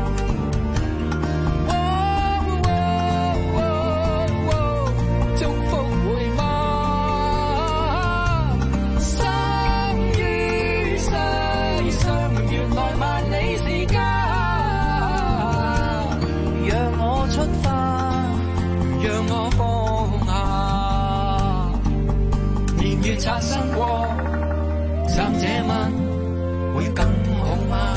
擦身過，暫這問會更好嗎？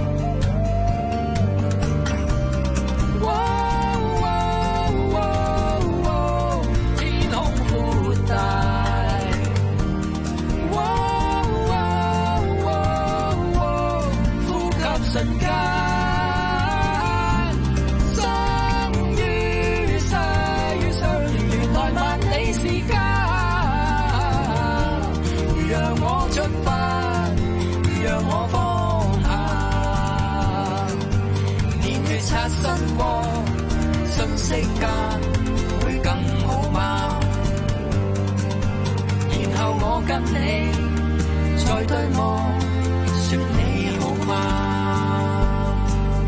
哦哦哦、天空闊大，哦哦哦、呼吸瞬間，生於世上，原來萬里時間。讓我出發，讓我放下，年月擦身過，瞬息間會更好嗎？然後我跟你再對望，說你好嗎？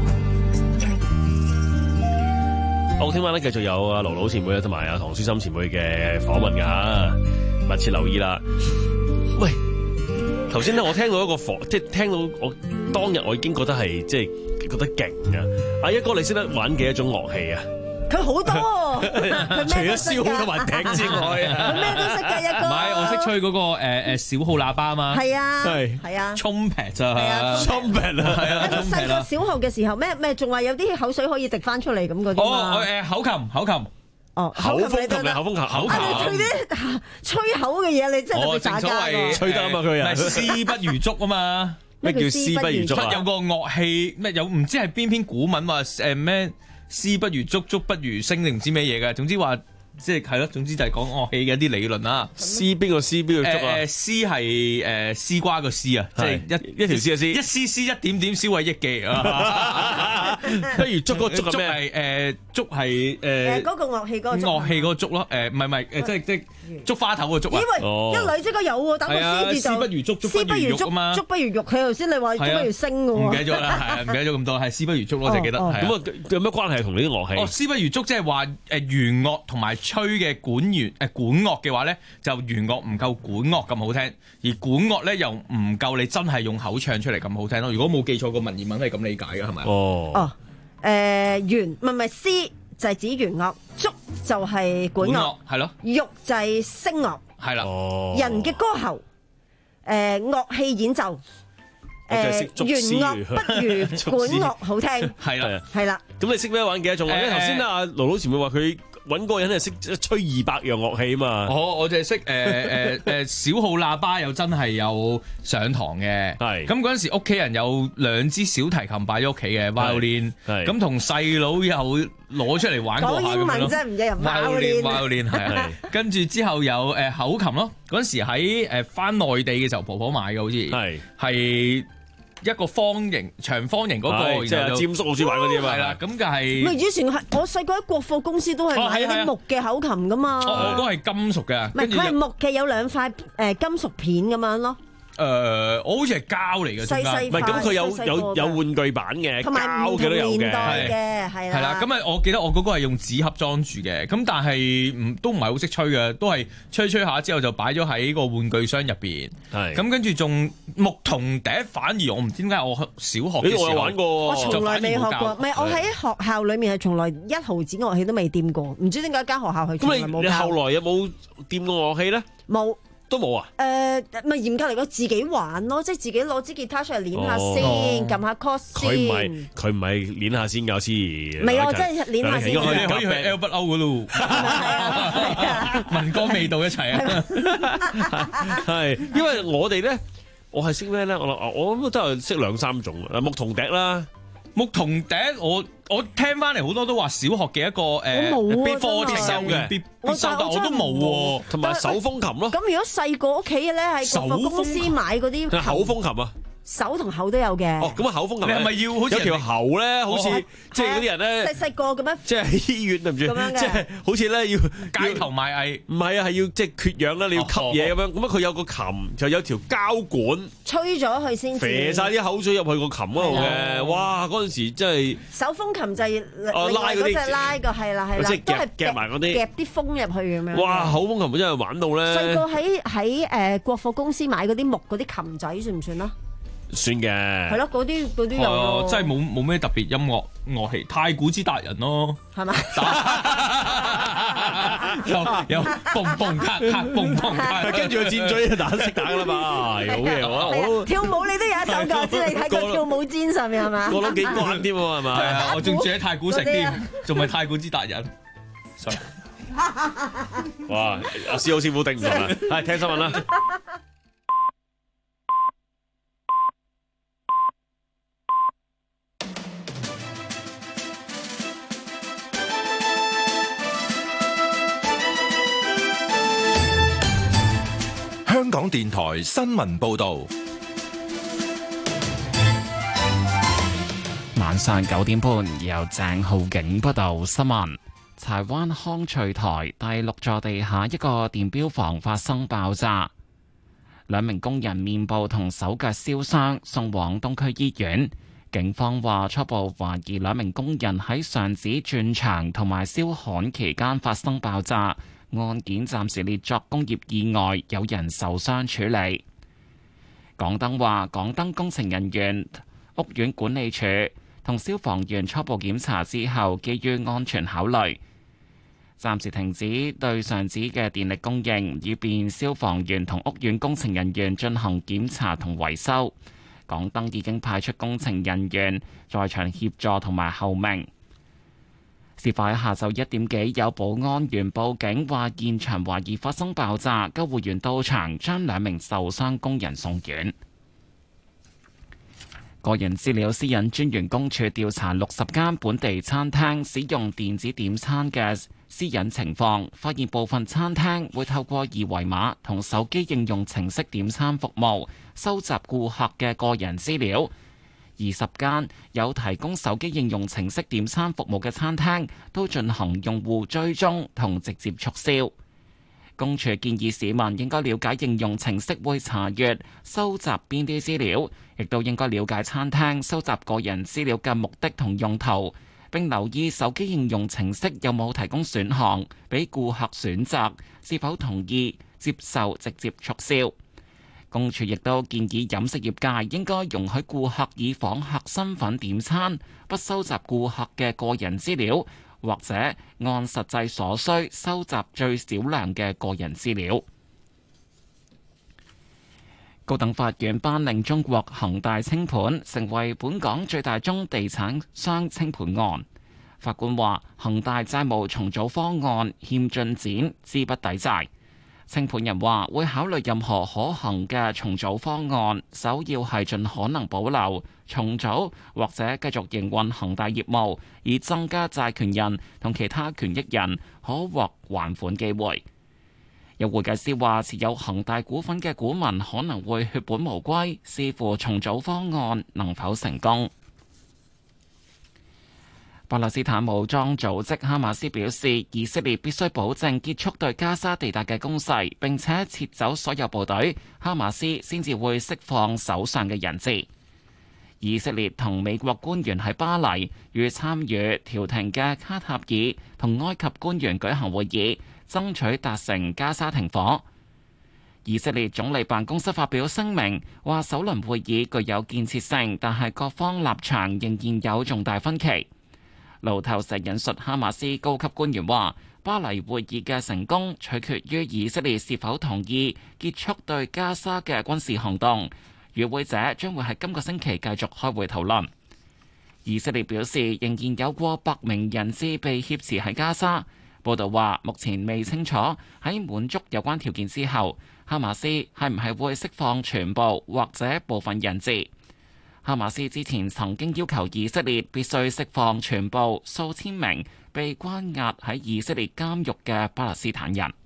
好，聽晚咧繼續有阿盧盧前輩同埋阿唐書琛前輩嘅訪問噶，密切留意啦。喂，頭先咧我聽到一個訪，即係聽到我當日我已經覺得係即係覺得勁啊！阿一哥，你識得玩幾多種樂器啊？ 佢好多，除咗燒同埋笛之外啊， 佢咩都識㗎一個。 唔係，我識吹嗰個誒誒小號喇叭啊嘛。 係啊， 係係啊 ，trumpet 咋 ，trumpet 啊，係啊。 細個小學嘅時候，咩咩仲話有啲口水可以滴翻出嚟咁嗰啲嘛。 哦，誒口琴，口琴。 哦， 口風琴咪口風琴，口琴。 吹啲吹口嘅嘢，你真係會打交㗎。 吹得啊嘛，佢人。 詩不如竹啊嘛。 咩叫詩不如竹啊？ 有個樂器咩？有唔知係邊篇古文話誒咩？詩不如竹，竹不如聲，定唔知咩嘢嘅。總之話即係係咯，總之就係講樂器嘅一啲理論啦。 絲邊個絲邊個竹啊？ 誒絲係誒絲瓜個絲啊，即係一一條絲嘅絲，一絲絲一點點燒為益記啊。 不如竹嗰個竹係咩？ 誒竹係誒誒嗰個樂器嗰個樂器嗰個竹咯。誒唔係唔係誒，即係即係竹花頭個竹啊。 因為一女即刻有喎，打個絲字就絲不如竹，竹不如玉啊嘛。 竹不如玉，佢頭先你話竹不如聲嘅喎。 唔記得咗啦，係啊，唔記得咗咁多，係絲不如竹咯，就記得。咁啊，有咩關係同呢啲樂器？ 哦，絲不如竹即係話誒弦樂同埋吹嘅管弦誒管樂嘅話咧，就弦樂唔夠管樂咁好聽，而管樂咧又唔夠你真係用口唱出嚟咁好聽咯。如果冇記錯，個文言文係咁理解嘅，係咪？ 哦。 哦。誒弦唔係唔係絲就係指弦樂，竹就係管樂， 係咯。 玉就係聲樂， 係啦。 哦。 人嘅歌喉，誒樂器演奏。誒弦樂不如管樂好聽， 係啦， 係啦。 咁你識咩玩幾多種啊？因為頭先咧，阿盧盧前輩話佢揾嗰個人係識吹二百樣樂器啊嘛。 我我就係識誒誒誒小號喇叭，又真係有上堂嘅。係咁嗰陣時，屋企人有兩支小提琴擺咗屋企嘅 violin，咁同細佬又攞出嚟玩過下咁樣咯。講英文真係唔一樣 violin，violin 係啊。跟住之後有誒口琴咯。嗰陣時喺誒翻內地嘅時候，婆婆買嘅好似係係。一個方形長方形嗰個， 即係詹叔好中意玩嗰啲啊嘛。 係啦，咁就係。 咪以前係我細個喺國貨公司都係買啲木嘅口琴噶嘛。 哦，嗰個係金屬嘅。 唔係，佢係木嘅，有兩塊誒金屬片咁樣咯。 誒，我好似係膠嚟嘅， 細細塊。 唔係，咁佢有有有玩具版嘅，膠嘅都有嘅。 係係啦。咁啊，我記得我嗰個係用紙盒裝住嘅，咁但係唔都唔係好識吹嘅，都係吹吹下之後就擺咗喺個玩具箱入邊。係。咁跟住仲牧童笛，反而我唔知點解我小學嘅時候我有玩過， 我從來未學過。唔係，我喺學校裡面係從來一毫子樂器都未掂過，唔知點解間學校係從來冇。 咁你你後來有冇掂過樂器咧？ 冇。 都冇啊？ 誒，咪嚴格嚟講，自己玩咯，即係自己攞支吉他出嚟練下先，撳下 chord 先。 佢唔係佢唔係練下先教先。 唔係我真係練下先。 可以可以去 L 不歐嗰度。係啊，民歌味道一齊啊！ 係，因為我哋咧，我係識咩咧？我我諗都係識兩三種啊，牧童笛啦。 牧童笛，我我聽翻嚟好多都話小學嘅一個誒必課程嘅必必修，但我都冇喎。 同埋手風琴咯。 咁如果細個屋企嘅咧，喺國貨公司買嗰啲口風琴啊。 手同口都有嘅。 哦，咁啊口風琴， 你係咪要好似有條喉咧？好似即係嗰啲人咧， 細細個咁樣， 即係喺醫院對唔住，即係好似咧要街頭賣藝， 唔係啊，係要即係缺氧啦，你要吸嘢咁樣。咁啊，佢有個琴就有條膠管， 吹咗佢先， 射晒啲口水入去個琴嗰度嘅。哇！嗰陣時真係手風琴就係拉嗰啲， 拉個係啦係啦， 即係夾夾埋嗰啲， 夾啲風入去咁樣。 哇！口風琴真係玩到咧。 細個喺喺誒國貨公司買嗰啲木嗰啲琴仔算唔算啊？ 算嘅， 係咯，嗰啲嗰啲有咯， 真係冇冇咩特別音樂樂器，太鼓之達人咯， 係咪？ 有有蹦蹦卡卡蹦蹦卡， 跟住佢箭嘴就打識打噶啦嘛，係好嘢我我跳舞你都有一首㗎，知你睇過跳舞氈上面係嘛？ 我諗幾關添喎係嘛？ 係啊，我仲住喺太古城添，仲係太古之達人。 哇！阿師好師傅頂唔順啦，係聽新聞啦。 香港電台新聞報道， 晚上九點半由鄭浩景報道新聞。柴灣康翠台第六座地下一個電錶房發生爆炸， 兩名工人面部同手腳燒傷，送往東區醫院。警方話初步懷疑兩名工人喺上址鑽牆同埋燒焊期間發生爆炸，案件暫時列作工業意外，有人受傷處理。港燈話，港燈工程人員、屋苑管理處同消防員初步檢查之後，基於安全考慮，暫時停止對上址嘅電力供應，以便消防員同屋苑工程人員進行檢查同維修。港燈已經派出工程人員在場協助同埋候命。事發喺下晝一點幾，有保安員報警話現場懷疑發生爆炸，救護員到場將兩名受傷工人送院。個人資料私隱專員公署調查六十間本地餐廳使用電子點餐嘅私隱情況，發現部分餐廳會透過二維碼同手機應用程式點餐服務收集顧客嘅個人資料。二十間有提供手機應用程式點餐服務嘅餐廳都進行用戶追蹤同直接促銷。公署建議市民應該了解應用程式會查閱、收集邊啲資料，亦都應該了解餐廳收集個人資料嘅目的同用途，並留意手機應用程式有冇提供選項俾顧客選擇，是否同意接受直接促銷。公署亦都建議飲食業界應該容許顧客以訪客身份點餐，不收集顧客嘅個人資料，或者按實際所需收集最少量嘅個人資料。高等法院頒令中國恒大清盤，成為本港最大宗地產商清盤案。法官話，恒大債務重組方案欠進展，資不抵債。清盤人話會考慮任何可行嘅重組方案，首要係盡可能保留、重組或者繼續營運恒大業務，以增加債權人同其他權益人可獲還款機會。有會計師話，持有恒大股份嘅股民可能會血本無歸，視乎重組方案能否成功。巴勒斯坦武裝組織哈馬斯表示，以色列必須保證結束對加沙地帶嘅攻勢，並且撤走所有部隊，哈馬斯先至會釋放手上嘅人質。以色列同美國官員喺巴黎與參與調停嘅卡塔爾同埃及官員舉行會議，爭取達成加沙停火。以色列總理辦公室發表聲明，話首輪會議具有建設性，但係各方立場仍然有重大分歧。路透社引述哈馬斯高級官員話，巴黎會議嘅成功取決於以色列是否同意結束對加沙嘅軍事行動。與會者將會喺今個星期繼續開會討論。以色列表示，仍然有過百名人質被挾持喺加沙。報道話，目前未清楚喺滿足有關條件之後，哈馬斯係唔係會釋放全部或者部分人質。哈馬斯之前曾經要求以色列必須釋放全部數千名被關押喺以色列監獄嘅巴勒斯坦人。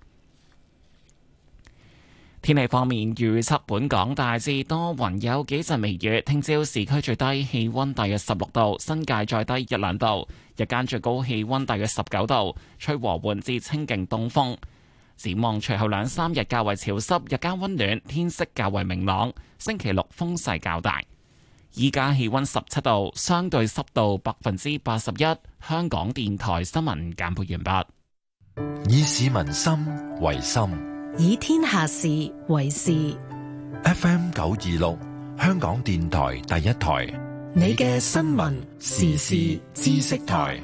天氣方面，預測本港大致多雲，有幾陣微雨。聽朝市區最低氣溫大約十六度，新界再低一兩度。日間最高氣溫大約十九度，吹和緩至清勁東風。展望隨後兩三日較為潮濕，日間溫暖，天色較為明朗。星期六風勢較大。依家氣溫十七度，相對濕度百分之八十一。香港電台新聞簡報完畢。以市民心為心， 以天下事為事。 F M 九二六，香港電台第一台， 你嘅新聞時事知識台。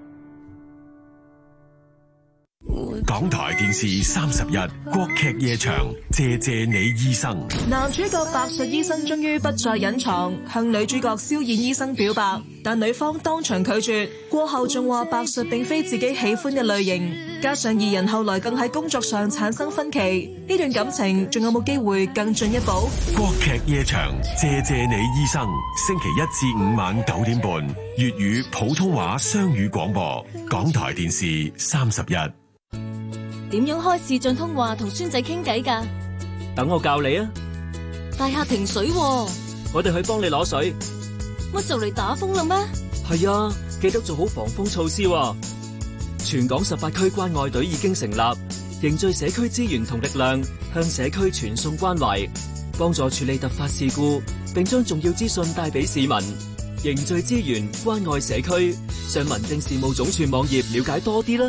港台電視三十日國劇夜場，謝謝你醫生。 男主角白術醫生終於不再隱藏，向女主角蕭燕醫生表白，但女方當場拒絕。過後仲話白術並非自己喜歡嘅類型，加上二人後來更喺工作上產生分歧，呢段感情仲有冇機會更進一步？ 國劇夜場，謝謝你醫生。星期一至五晚九點半，粵語普通話雙語廣播。港台電視三十日。 點樣開視訊通話同孫仔傾偈㗎？ 等我教你啊！ 大廈停水喎， 我哋去幫你攞水。 乜就嚟打風啦咩？ 係啊，記得做好防風措施喎。全港十八區關愛隊已經成立，凝聚社區資源同力量，向社區傳送關懷。 幫助處理突發事故，並將重要資訊帶俾市民，凝聚資源，關愛社區。上民政事務總署網頁了解多啲啦。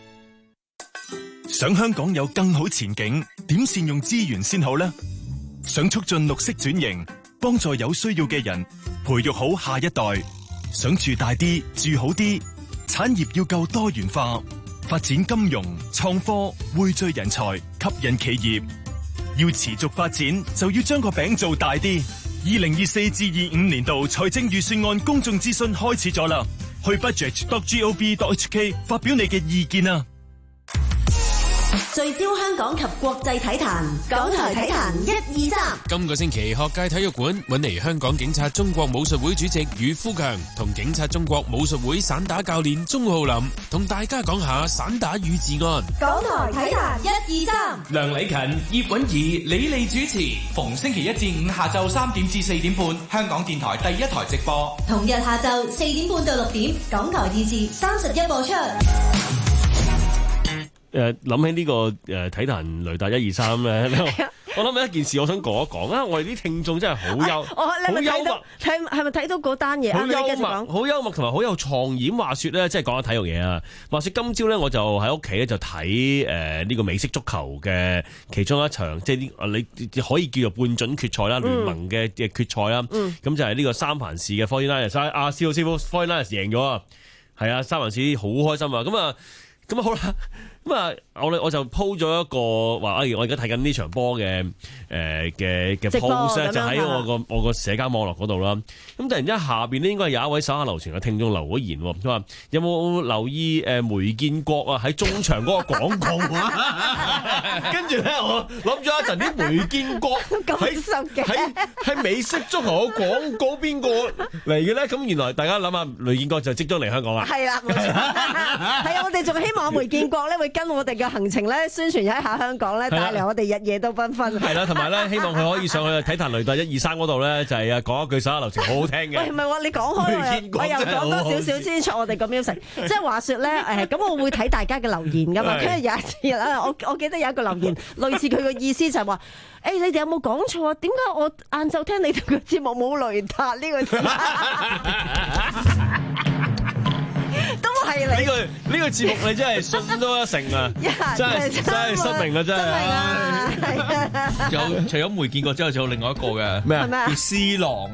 想香港有更好前景，點善用資源先好呢？想促進綠色轉型，幫助有需要嘅人，培育好下一代。想住大啲，住好啲，產業要夠多元化，發展金融、創科，匯聚人才，吸引企業。要持續發展，就要將個餅做大啲。二零二四至二五年度財政預算案公眾諮詢開始咗啦，去 budget dot gov dot h k 發表你嘅意見啊！ 聚焦香港及國際體壇，港台體壇一二三。 今個星期學界體育館揾嚟香港警察中國武術會主席余富強同警察中國武術會散打教練鍾浩林，同大家講下散打與治安。 港台體壇一二三。 梁禮勤、葉韻儀、李利主持，逢星期一至五下晝三點至四點半，香港電台第一台直播。 同日下晝四點半到六點，港台電視三十一播出。 誒諗起呢個誒體壇雷達一二三咧，我諗起一件事，我想講一講啊！我哋啲聽眾真係好幽，好幽默， 睇係咪睇到嗰單嘢？ 好幽默，好幽默同埋好有創意。話説咧，即係講下體育嘢啊！話説今朝咧，我就喺屋企咧就睇誒呢個美式足球嘅其中一場，即係啲你可以叫做半準決賽啦，聯盟嘅嘅決賽啦。咁、嗯、就係呢個三藩市嘅 forty-niners， 阿司徒師傅 forty-niners 贏咗啊！係啊，三藩市好開心啊！咁啊，咁啊好啦。咁啊，我我就 po 咗一個話，哎，我而家睇緊呢場波嘅誒嘅嘅 post 咧，就喺我個我個社交網絡嗰度啦。咁突然之間下邊咧，應該係有一位手下留情嘅聽眾留咗言，佢話有冇留意誒梅建國啊喺中場嗰個廣告啊？跟住咧，我諗咗一陣，啲梅建國喺喺喺美式足球嘅廣告邊個嚟嘅咧？咁原來大家諗下，梅建國就即將嚟香港啦。係啦，冇錯。 係啊，我哋仲希望梅建國咧會跟我哋嘅行程咧宣傳一下香港咧，帶嚟我哋日夜都繽紛。係啦， 同埋咧，希望佢可以上去體壇雷達一二三嗰度咧，就係啊講一句手下留情，好好聽嘅。喂， 唔係喎，你講開我又講多少少先出我哋個 music。即係話説咧，誒咁我會睇大家嘅留言噶嘛。跟住有一次咧，我我記得有一個留言，類似佢嘅意思就係話：誒你哋有冇講錯啊？點解我晏晝聽你哋嘅節目冇雷達呢個字？都係你呢個呢個節目，你真係信多一成啊！真係真係失明啊！真係。 有除咗梅建國之後，仲有另外一個嘅咩啊？ 叫施琅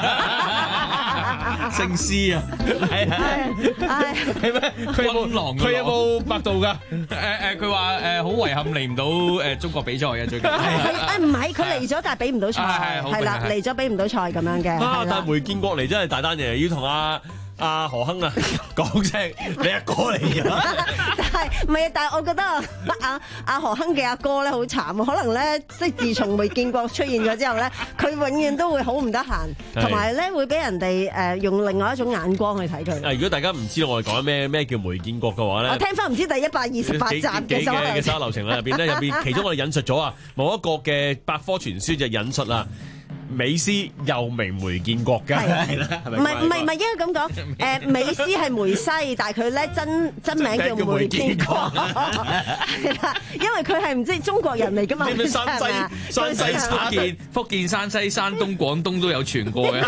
啊，姓施啊，係啊，係咩？佢有冇佢有冇百度㗎？誒誒，佢話誒好遺憾嚟唔到誒中國比賽嘅最近。 誒唔係，佢嚟咗但係比唔到賽，係啦，嚟咗比唔到賽咁樣嘅。 啊！但係梅建國嚟真係大單嘢，要同阿。阿何亨啊，講聲你阿哥嚟㗎， 但係唔係啊？但係我覺得阿阿何亨嘅阿哥咧好慘啊！可能咧即係自從梅建國出現咗之後咧，佢永遠都會好唔得閒，同埋咧會俾人哋誒用另外一種眼光去睇佢。 啊！如果大家唔知道我哋講緊咩咩叫梅建國嘅話咧， 我聽翻唔知第一百二十八集嘅嘅手下留情啦，入邊咧入邊其中我哋引述咗啊某一個嘅百科全書就引述啦。美斯又名梅建國㗎，係啦，係咪？唔係唔係唔係應該咁講，誒美斯係梅西，但係佢咧真真名叫梅建國，係啦，因為佢係唔知中國人嚟㗎嘛， 山西、山西、福建、福建、山西、山東、廣東都有傳過嘅。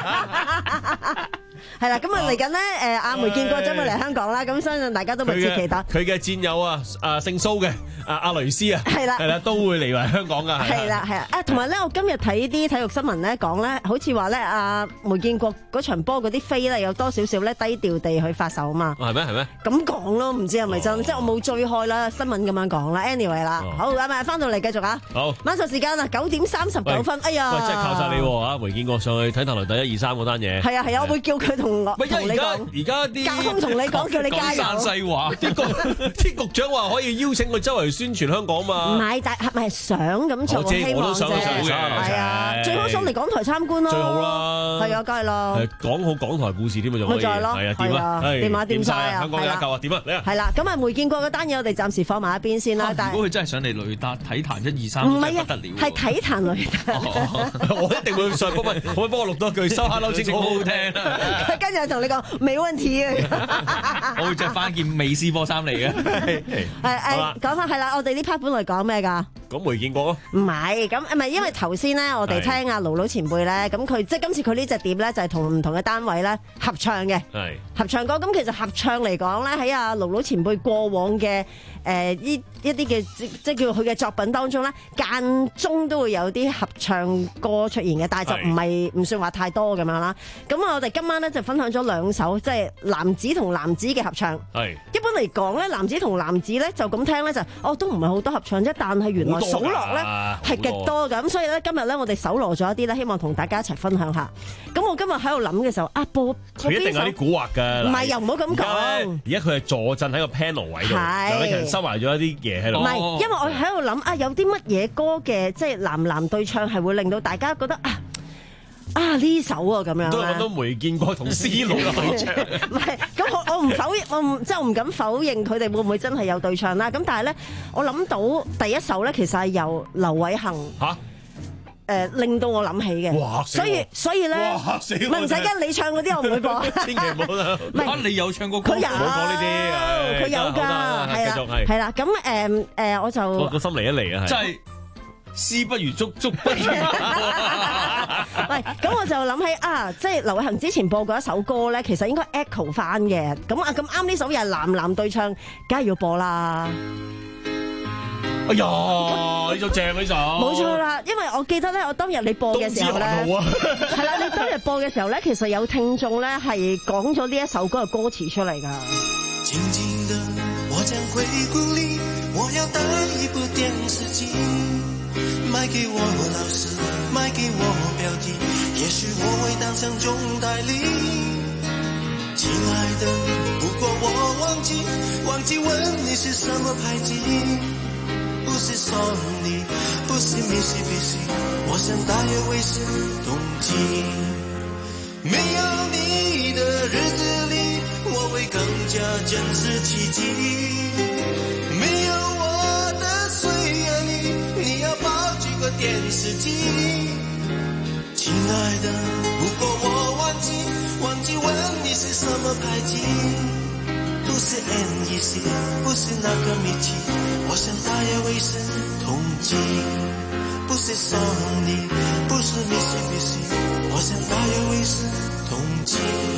係啦，咁啊嚟緊咧，誒阿梅建國將會嚟香港啦，咁相信大家都密切期待。 佢嘅戰友啊，啊姓蘇嘅，阿阿雷斯啊，係啦，係啦，都會嚟嚟香港噶。 係啦，係啊，啊同埋咧，我今日睇啲體育新聞咧講咧，好似話咧，阿梅建國嗰場波嗰啲飛咧有多少少咧低調地去發售啊嘛。 係咩？係咩？ 咁講咯，唔知係咪真？即係我冇追開啦，新聞咁樣講啦。Anyway 啦，好，咁啊翻到嚟繼續啊。好，晚上時間啊，九點三十九分。哎呀， 喂，真係靠晒你啊！梅建國上去體壇雷達一二三嗰單嘢。 係啊係啊，我會叫佢同我同你講。 而家啲交通同你講，叫你加油。 講山西話， 啲局啲局長話可以邀請佢周圍宣傳香港嘛？ 唔係，但係咪想咁做？ 我知，我都想上嚟嘅。 係啊，最好上嚟港台參觀咯。 最好啦。 係啊，梗係啦。 係講好港台故事添啊，仲可以。咪就係咯。係啊，點啊？ 點啊？點晒啊？ 香港有一嚿啊？點啊？你啊？ 係啦，咁啊梅建國嗰單嘢我哋暫時放埋一邊先啦。但係如果佢真係上嚟雷達體壇一二三， 唔係啊， 不得了。 係體壇雷達。 我一定會上。可唔可以可唔可以幫我錄多句收下樓先好好聽啊？ 跟住同你講冇問題啊！ 我會着翻件美斯波衫嚟嘅。 誒誒，講翻係啦，我哋呢 part 本來講咩㗎？ 講梅建國啊？ 唔係，咁唔係因為頭先咧，我哋聽阿盧盧前輩咧，咁佢即係今次佢呢隻碟咧就係同唔同嘅單位咧合唱嘅， 係合唱歌。咁其實合唱嚟講咧，喺阿盧盧前輩過往嘅誒呢一啲嘅即即叫佢嘅作品當中咧，間中都會有啲合唱歌出現嘅，但係就唔係唔算話太多咁樣啦。咁我哋今晚咧就分享咗兩首即係男子同男子嘅合唱。 係一般嚟講咧，男子同男子咧就咁聽咧就哦都唔係好多合唱啫，但係原來數落咧係極多㗎。咁所以咧今日咧我哋搜羅咗一啲咧，希望同大家一齊分享下。咁我今日喺度諗嘅時候啊，播佢一定有啲蠱惑㗎。 唔係又唔好咁講。 而家佢係坐鎮喺個 panel 位度，有啲人收埋咗一啲嘢喺度。 唔係，因為我喺度諗啊，有啲乜嘢歌嘅即係男男對唱係會令到大家覺得啊啊呢首啊咁樣都諗到梅建國同思路嘅對唱。 唔係，咁我我唔否認，我唔即係我唔敢否認佢哋會唔會真係有對唱啦。咁但係咧，我諗到第一首咧，其實係由劉偉恒嚇。 誒令到我諗起嘅， 哇！ 所以所以咧，唔係唔使驚，你唱嗰啲我唔會播， 千祈唔好啦。 唔係，你有唱過歌， 佢有， 唔好講呢啲， 佢有㗎，係啦，係啦。咁誒誒，我就我個心嚟一嚟啊， 真係絲不如竹，竹不如喂，咁我就諗起啊，即係劉偉恒之前播過一首歌咧，其實應該 echo 翻嘅。咁啊咁啱呢首又係男男對唱，梗係要播啦。 哎呀，呢首正呢首， 冇錯啦，因為我記得咧，我當日你播嘅時候咧，係啦，你當日播嘅時候咧，其實有聽眾咧係講咗呢一首歌嘅歌詞出嚟㗎。 靜靜的我將會鼓勵，我要帶一部電視機，買給我老師，買給我表弟，也許我會當上總代理。親愛的，不過我忘記忘記問你是什麼牌子，不是索尼，不是密西比西，我想大約會是冬季。沒有你的日子裡，我會更加珍視奇蹟。沒有我的歲月裡，你要抱幾個電視機。親愛的，不過我忘記忘記問你是什麼牌子，不是 N E C， 不是那個米奇，我想大約會是同季。不是 Sony， 不是 Mitsubishi， 我想大約會是同季。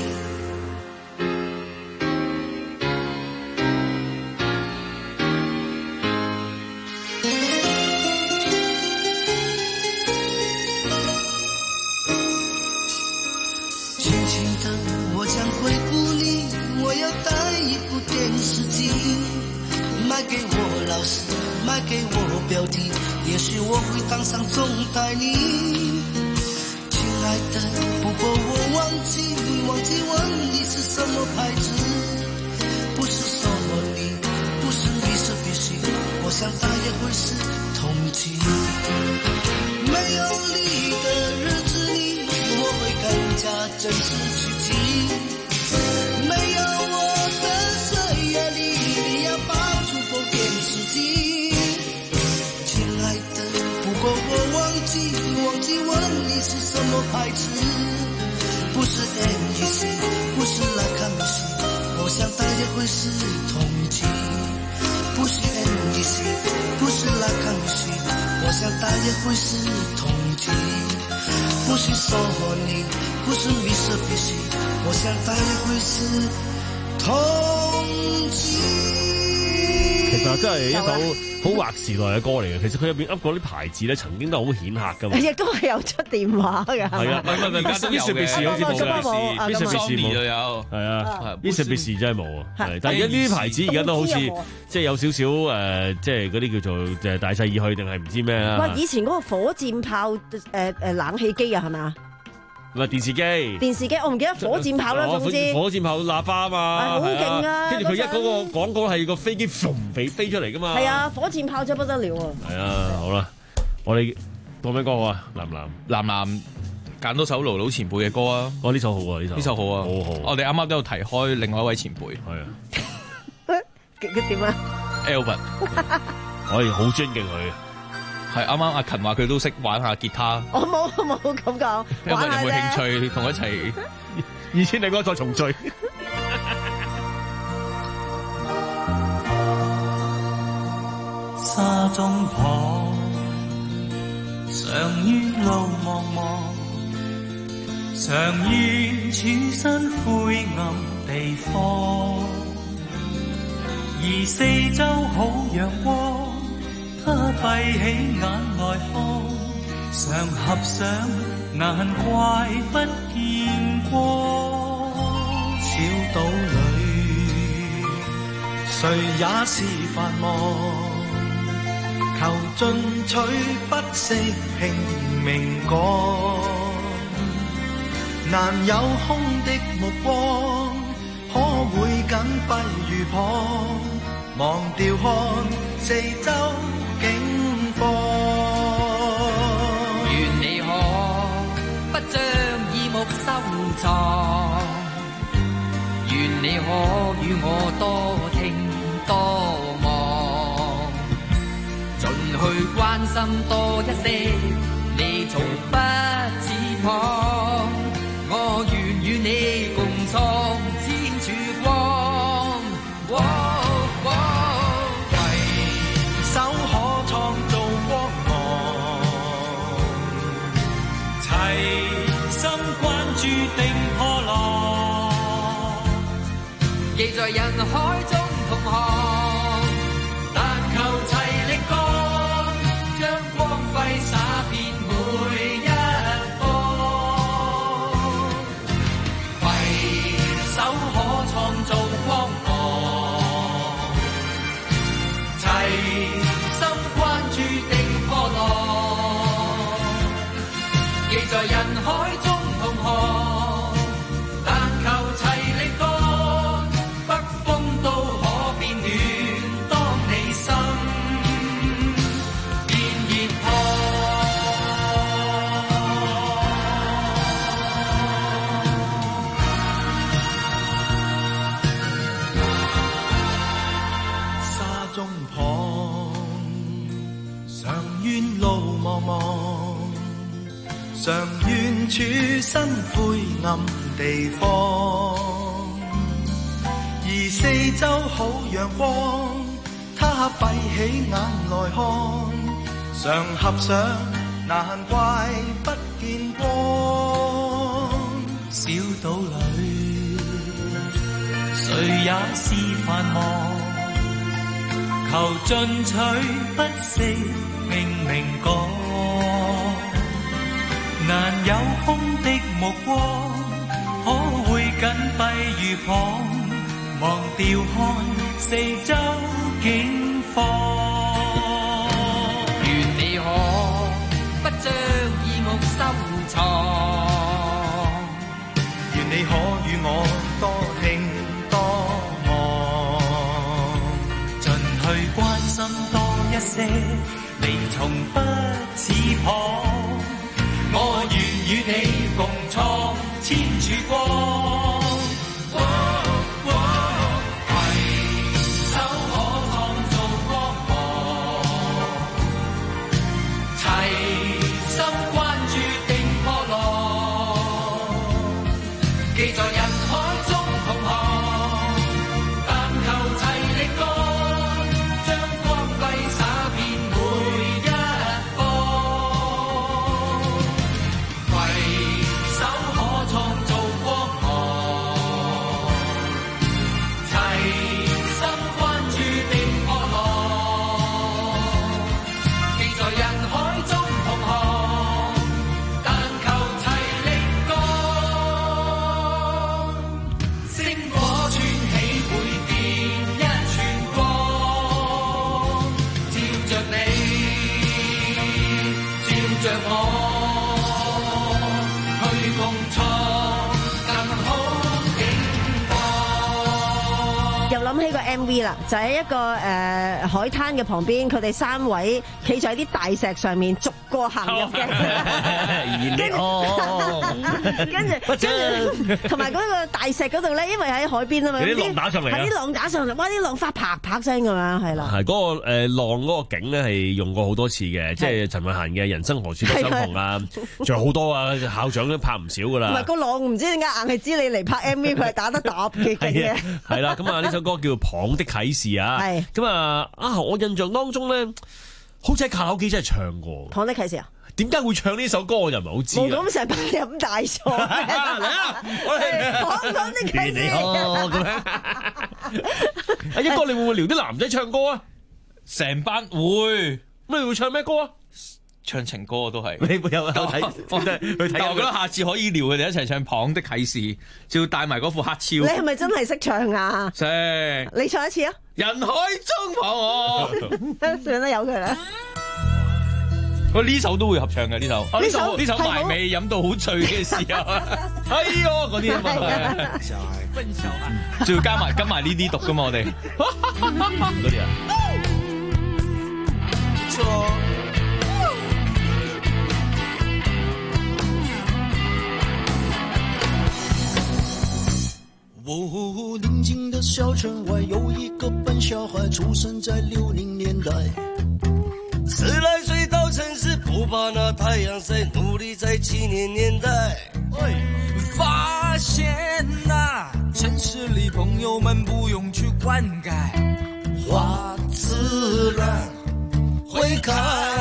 輕輕的我將會鼓勵，我要帶一部電視機，買給我老師，買給我表弟，也許我會當上總代理。親愛的，不過我忘記忘記問你是什麼牌子，不是索尼，不是米斯比西，我想大約會是同季。沒有你的日子裡，我會更加珍視奇蹟。沒有我的歲月裡，你要抱住部電視機。親愛的，不過我忘記忘記問你是什麼牌子，不是 N E C， 不是拉卡米西，我想大約會是同季。不是 N E C， 不是拉卡米西，我想大約會是同季。不是索尼，不是米斯比西，我想大約會是同季。 其實真係一首好劃時代嘅歌嚟嘅。其實佢入邊噏嗰啲牌子咧，曾經都係好顯赫噶嘛。 亦都係有出電話㗎。 係啊，唔係唔係，而家都有嘅。Mitsubishi 好似冇嘅，Mitsubishi 都有。 係啊，Mitsubishi真係冇啊。係，但係而家呢啲牌子而家都好似即係有少少誒，即係嗰啲叫做誒大勢已去定係唔知咩啊？ 哇！以前嗰個火箭炮誒誒冷氣機啊，係咪啊？ 唔係電視機， 電視機我唔記得火箭炮啦，總之火箭炮喇叭啊嘛， 係好勁啊！ 跟住佢一嗰個廣告係個飛機飛飛飛出嚟噶嘛， 係啊，火箭炮真係不得了啊！ 係啊，好啦，我哋播咩歌好啊？男男男男揀多首盧盧前輩嘅歌啊！ 哦，呢首好啊，呢首呢首好啊， 好好。 我哋啱啱都有提開另外一位前輩， 係啊，佢點啊 ？Albert， 我哋好尊敬佢。 係啱啱阿勤話佢都識玩下吉他， 我冇冇咁講， 有冇有冇興趣同我一齊二千零歌再重聚？ 三沙中旁，常於路茫茫，常願處身灰暗地方，而四周好陽光，他閉起眼來看，常合上難怪不見光。小島裏誰也是繁忙，求進取不惜拼命趕，難有空的目光，可會緊閉如旁，忘掉看四周景況。 願你可不將耳目收藏，願你可與我多聽多望，盡去關心多一些，你從不似旁，我願與你共創千處光。哦哦、 攜手可創造光芒，齊心關注定破浪， 記在人海中同行，但求齊力幹，將光輝灑遍每一方。攜手可創造光芒，齊心關注定破浪，記在人海中同行，但求齊力幹，北風都可變暖，當你心變熱燙。 沙中旁，常願路茫茫，常願處身灰暗地方，而四周好陽光，他閉起眼來看，常合上難怪不見光。小島裏誰也是繁忙，求進取不惜拼命趕，難有空的目光，可會緊閉如旁，忘掉看四周景況。 願你可不將耳目收藏， 願你可與我多聽多望，盡去關心多一些，你從不似旁，我願與你共創千處光。哦哦、攜手可創造光芒，齊心關注定破浪，記在人海中同行，但求齊力幹，將光輝灑遍每一方。攜手可創造光芒，齊心關注定破浪，記在人海中同行，但求齊力幹，星火穿起會變一寸光，照着你，照着我，去共創更好景況。 又諗起個 M V 啦，就喺一個誒、呃、海灘嘅旁邊，佢哋三位企在啲大石上面，逐個行入嘅。 跟住哦， 跟住跟住，同埋嗰個大石嗰度咧，因為喺海邊啊嘛， 有啲浪打上嚟啊係啲浪打上嚟，哇！啲浪花啪啪聲咁樣，係啦。 係嗰個誒浪嗰個景咧，係用過好多次嘅，即係陳慧嫻嘅《人生何處不相逢》啊，仲有好多啊，校長都拍唔少噶啦。 唔係個浪唔知點解硬係知你嚟拍 M V，佢係打得揼嘅嘅。 係啦，咁啊呢首歌叫《彷蚌的啟示》啊。 係咁啊啊！我印象當中咧，好似喺卡拉 OK 真係唱過。 蚌的啟示啊？ 點解會唱呢首歌我就唔係好知。 冇咁成班飲大錯。嚟啊！我哋蚌的啟示咁樣。阿一哥，你會唔會撩啲男仔唱歌啊？ 成班會。 咁你會唱咩歌啊？ 唱情歌都係。 你會有有睇？去睇。 但我覺得下次可以撩佢哋一齊唱《蚌的啟示》，仲要帶埋嗰副黑超。 你係咪真係識唱啊？ 識。 你唱一次啊！ 人海中抱我。 算啦，由佢啦。 我呢首都會合唱嘅呢首。 呢首呢首埋尾飲到好醉嘅時候，哎喲嗰啲啊嘛。 小孩，笨小孩。 仲要加埋跟埋呢啲讀噶嘛，我哋。嗰啲啊。錯。 哦，宁静的小城外有一个笨小孩，出生在六零年代。十来岁到城市，不怕那太阳晒，努力在七年年代。发现啊，城市里朋友们不用去灌溉，花自然会开。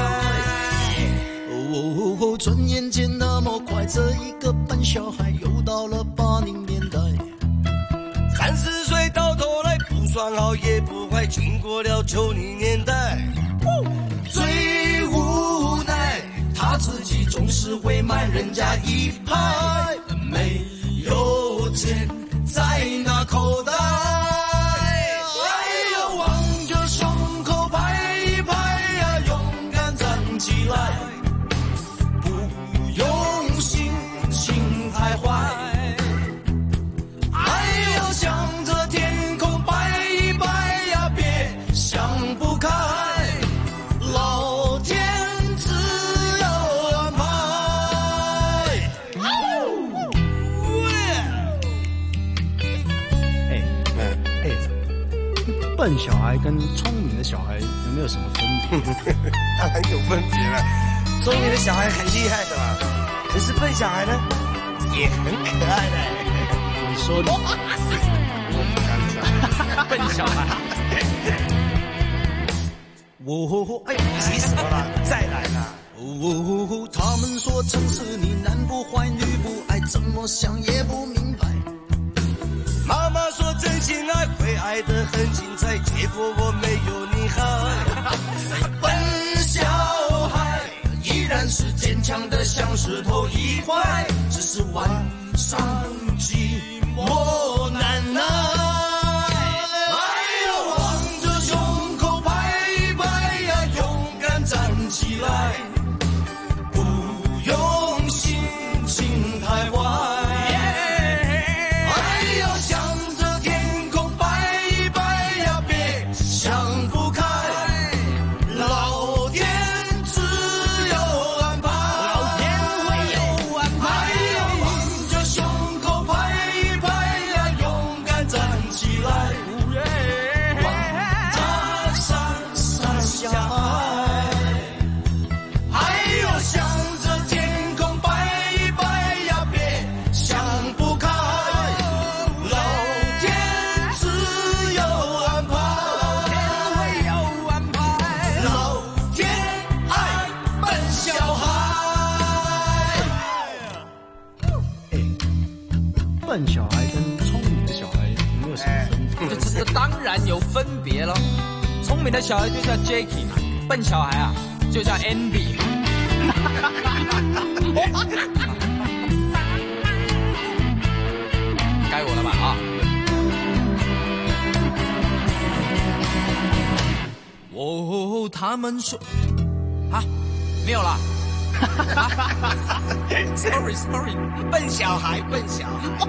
哦，转眼间那么快，这一个笨小孩又到了八零年代。三十岁到头来不算好也不坏，经过了九零年代，最无奈他自己总是会慢人家一拍，没有钱在那口袋。哎呀，望着胸口拍一拍呀，勇敢站起来，不用心情太坏。向着天空拜一拜呀，别想不开，老天自有安排。 哎哎，笨小孩跟聪明的小孩有没有什么分别？ 当然有分别了，聪明的小孩很厉害的嘛，可是笨小孩呢，也很可爱的。 你说的。 笨小孩。 哦，哎，急死我了，再来了。哦，他们说城市里男不坏女不爱，怎么想也不明白。妈妈说真心爱会爱得很精彩，结果我没有你好。笨小孩依然是坚强的像石头一块，只是晚上寂寞难耐。起来，不用心情太坏。哎呀，向着天空拜一拜呀，别想不开，老天自有安排。老天会有安排。哎呀，望着胸口拍一拍呀，勇敢站起来，望他傻傻小孩。向着天空拜一拜呀，别想不开，老天自有安排。老天会有安排，老天爱笨小孩。 哎，笨小孩跟聪明的小孩有没有什么分别？ 这这当然有分别了。聪明的小孩就叫 Jacky 嘛，笨小孩啊就叫 Andy 嘛。该我了吧啊！ 哦，他们说啊，没有了。Sorry Sorry， 笨小孩，笨小孩。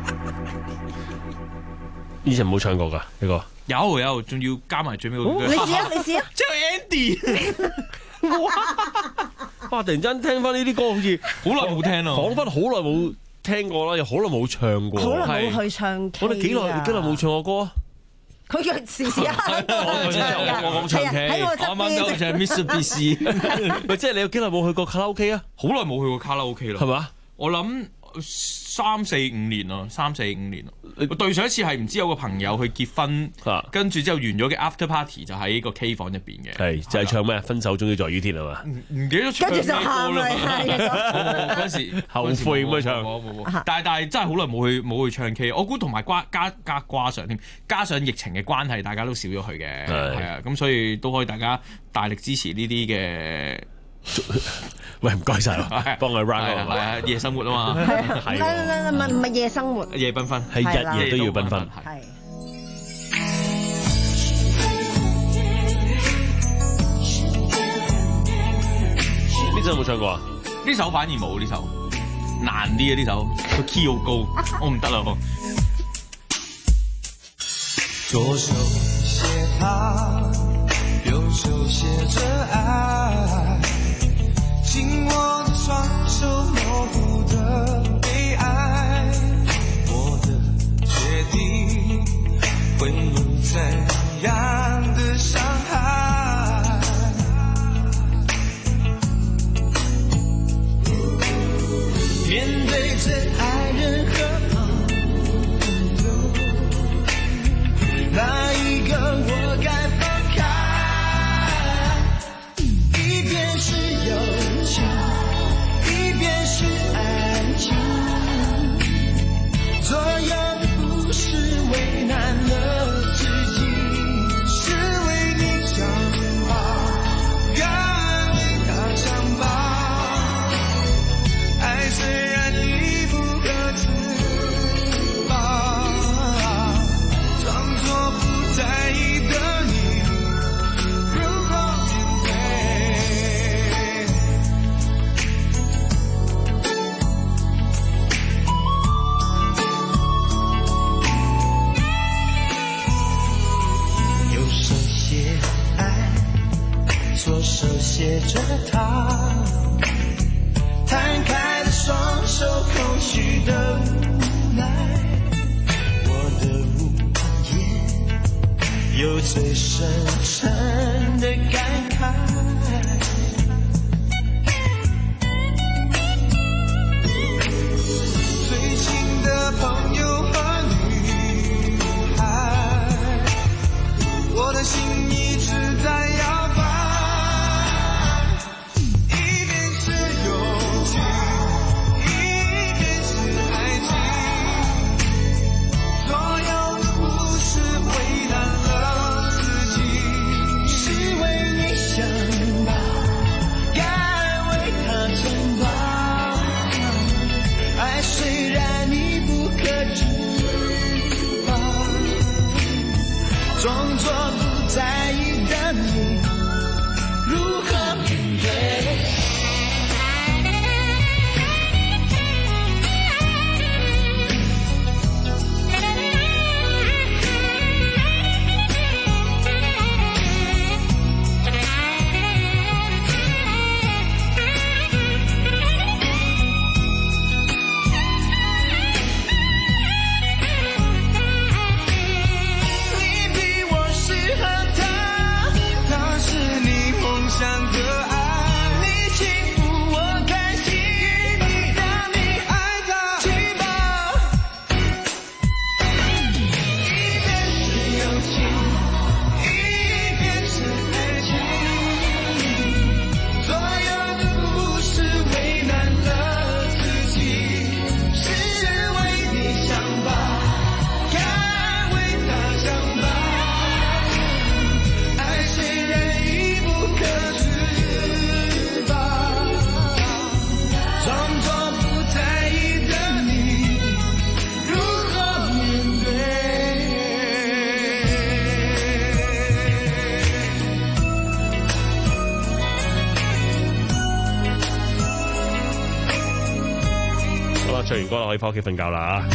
以前冇唱過㗎呢個。 有有，仲要加埋最尾嗰句。 你試啊！你試啊！ 即係 Andy。 哇！突然間聽翻呢啲歌，好似好耐冇聽咯， 彷彿好耐冇聽過啦，又好耐冇唱過。 好耐冇去唱 K 啊！ 我哋幾耐幾耐冇唱過歌啊？ 佢嘅時時刻刻都有唱㗎。 我講唱 K， 喺我側邊。 啱啱都唱 Mister B C。 咪即係你有幾耐冇去過卡拉 OK 啊？ 好耐冇去過卡拉 OK 啦。 係嘛？ 我諗三四五年咯，三四五年咯。我對上一次係唔知有個朋友去結婚，跟住之後完咗嘅 after party 就喺個 K 房入邊嘅。 係就係唱咩？分手終於在雨天係嘛？ 唔記得唱咩歌啦。嗰時後悔咁樣唱。 但係但係真係好耐冇去冇去唱 K。我估同埋加加加掛上添，加上疫情嘅關係，大家都少咗去嘅。係啊，咁所以都可以大家大力支持呢啲嘅。 喂，唔該晒，幫我 run 係啊，夜生活啊嘛， 係唔係唔係夜生活， 夜繽紛係日夜都要繽紛。 係呢首有冇唱過啊？ 呢首反而冇，呢首難啲啊！呢首個 key 好高，我唔得啦。 左手寫他，右手寫着愛。緊握的雙手，模糊的悲哀，我的決定會有怎樣的傷害？面對真愛人和朋友，哪一個我該放開？一邊是友情，一邊是愛情，左右的不是為難了自己，是為你想吧，願為他想吧。愛雖然已不可自拔，裝作不在意的你，如何面對？右手寫愛，左手寫着他，攤開的雙手，空虛的無奈，我的無言有最深沉的感慨。最親的朋友和女孩，我的心一直在搖擺，一邊是友情，一邊是愛情，所有的不是為難了自己，是為你想吧，該為他撐吧。愛雖然你不可知吧，裝作不在意的你，如何面對？你比我適合他，他是你夢想的愛，你幸福我開心，讓你愛他去吧。一邊是友情，一邊是愛情，所有的不是為難了自己，是為你想吧，該為他想吧。愛雖然已不可自拔，裝作不在意的你，如何面對？ 好啦，唱完歌啦，可以翻屋企瞓覺啦啊！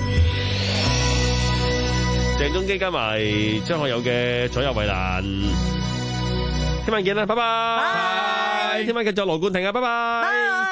鄭中基加埋張學友嘅左右為難，聽晚見啦，拜拜！聽晚繼續羅冠廷啊，拜拜！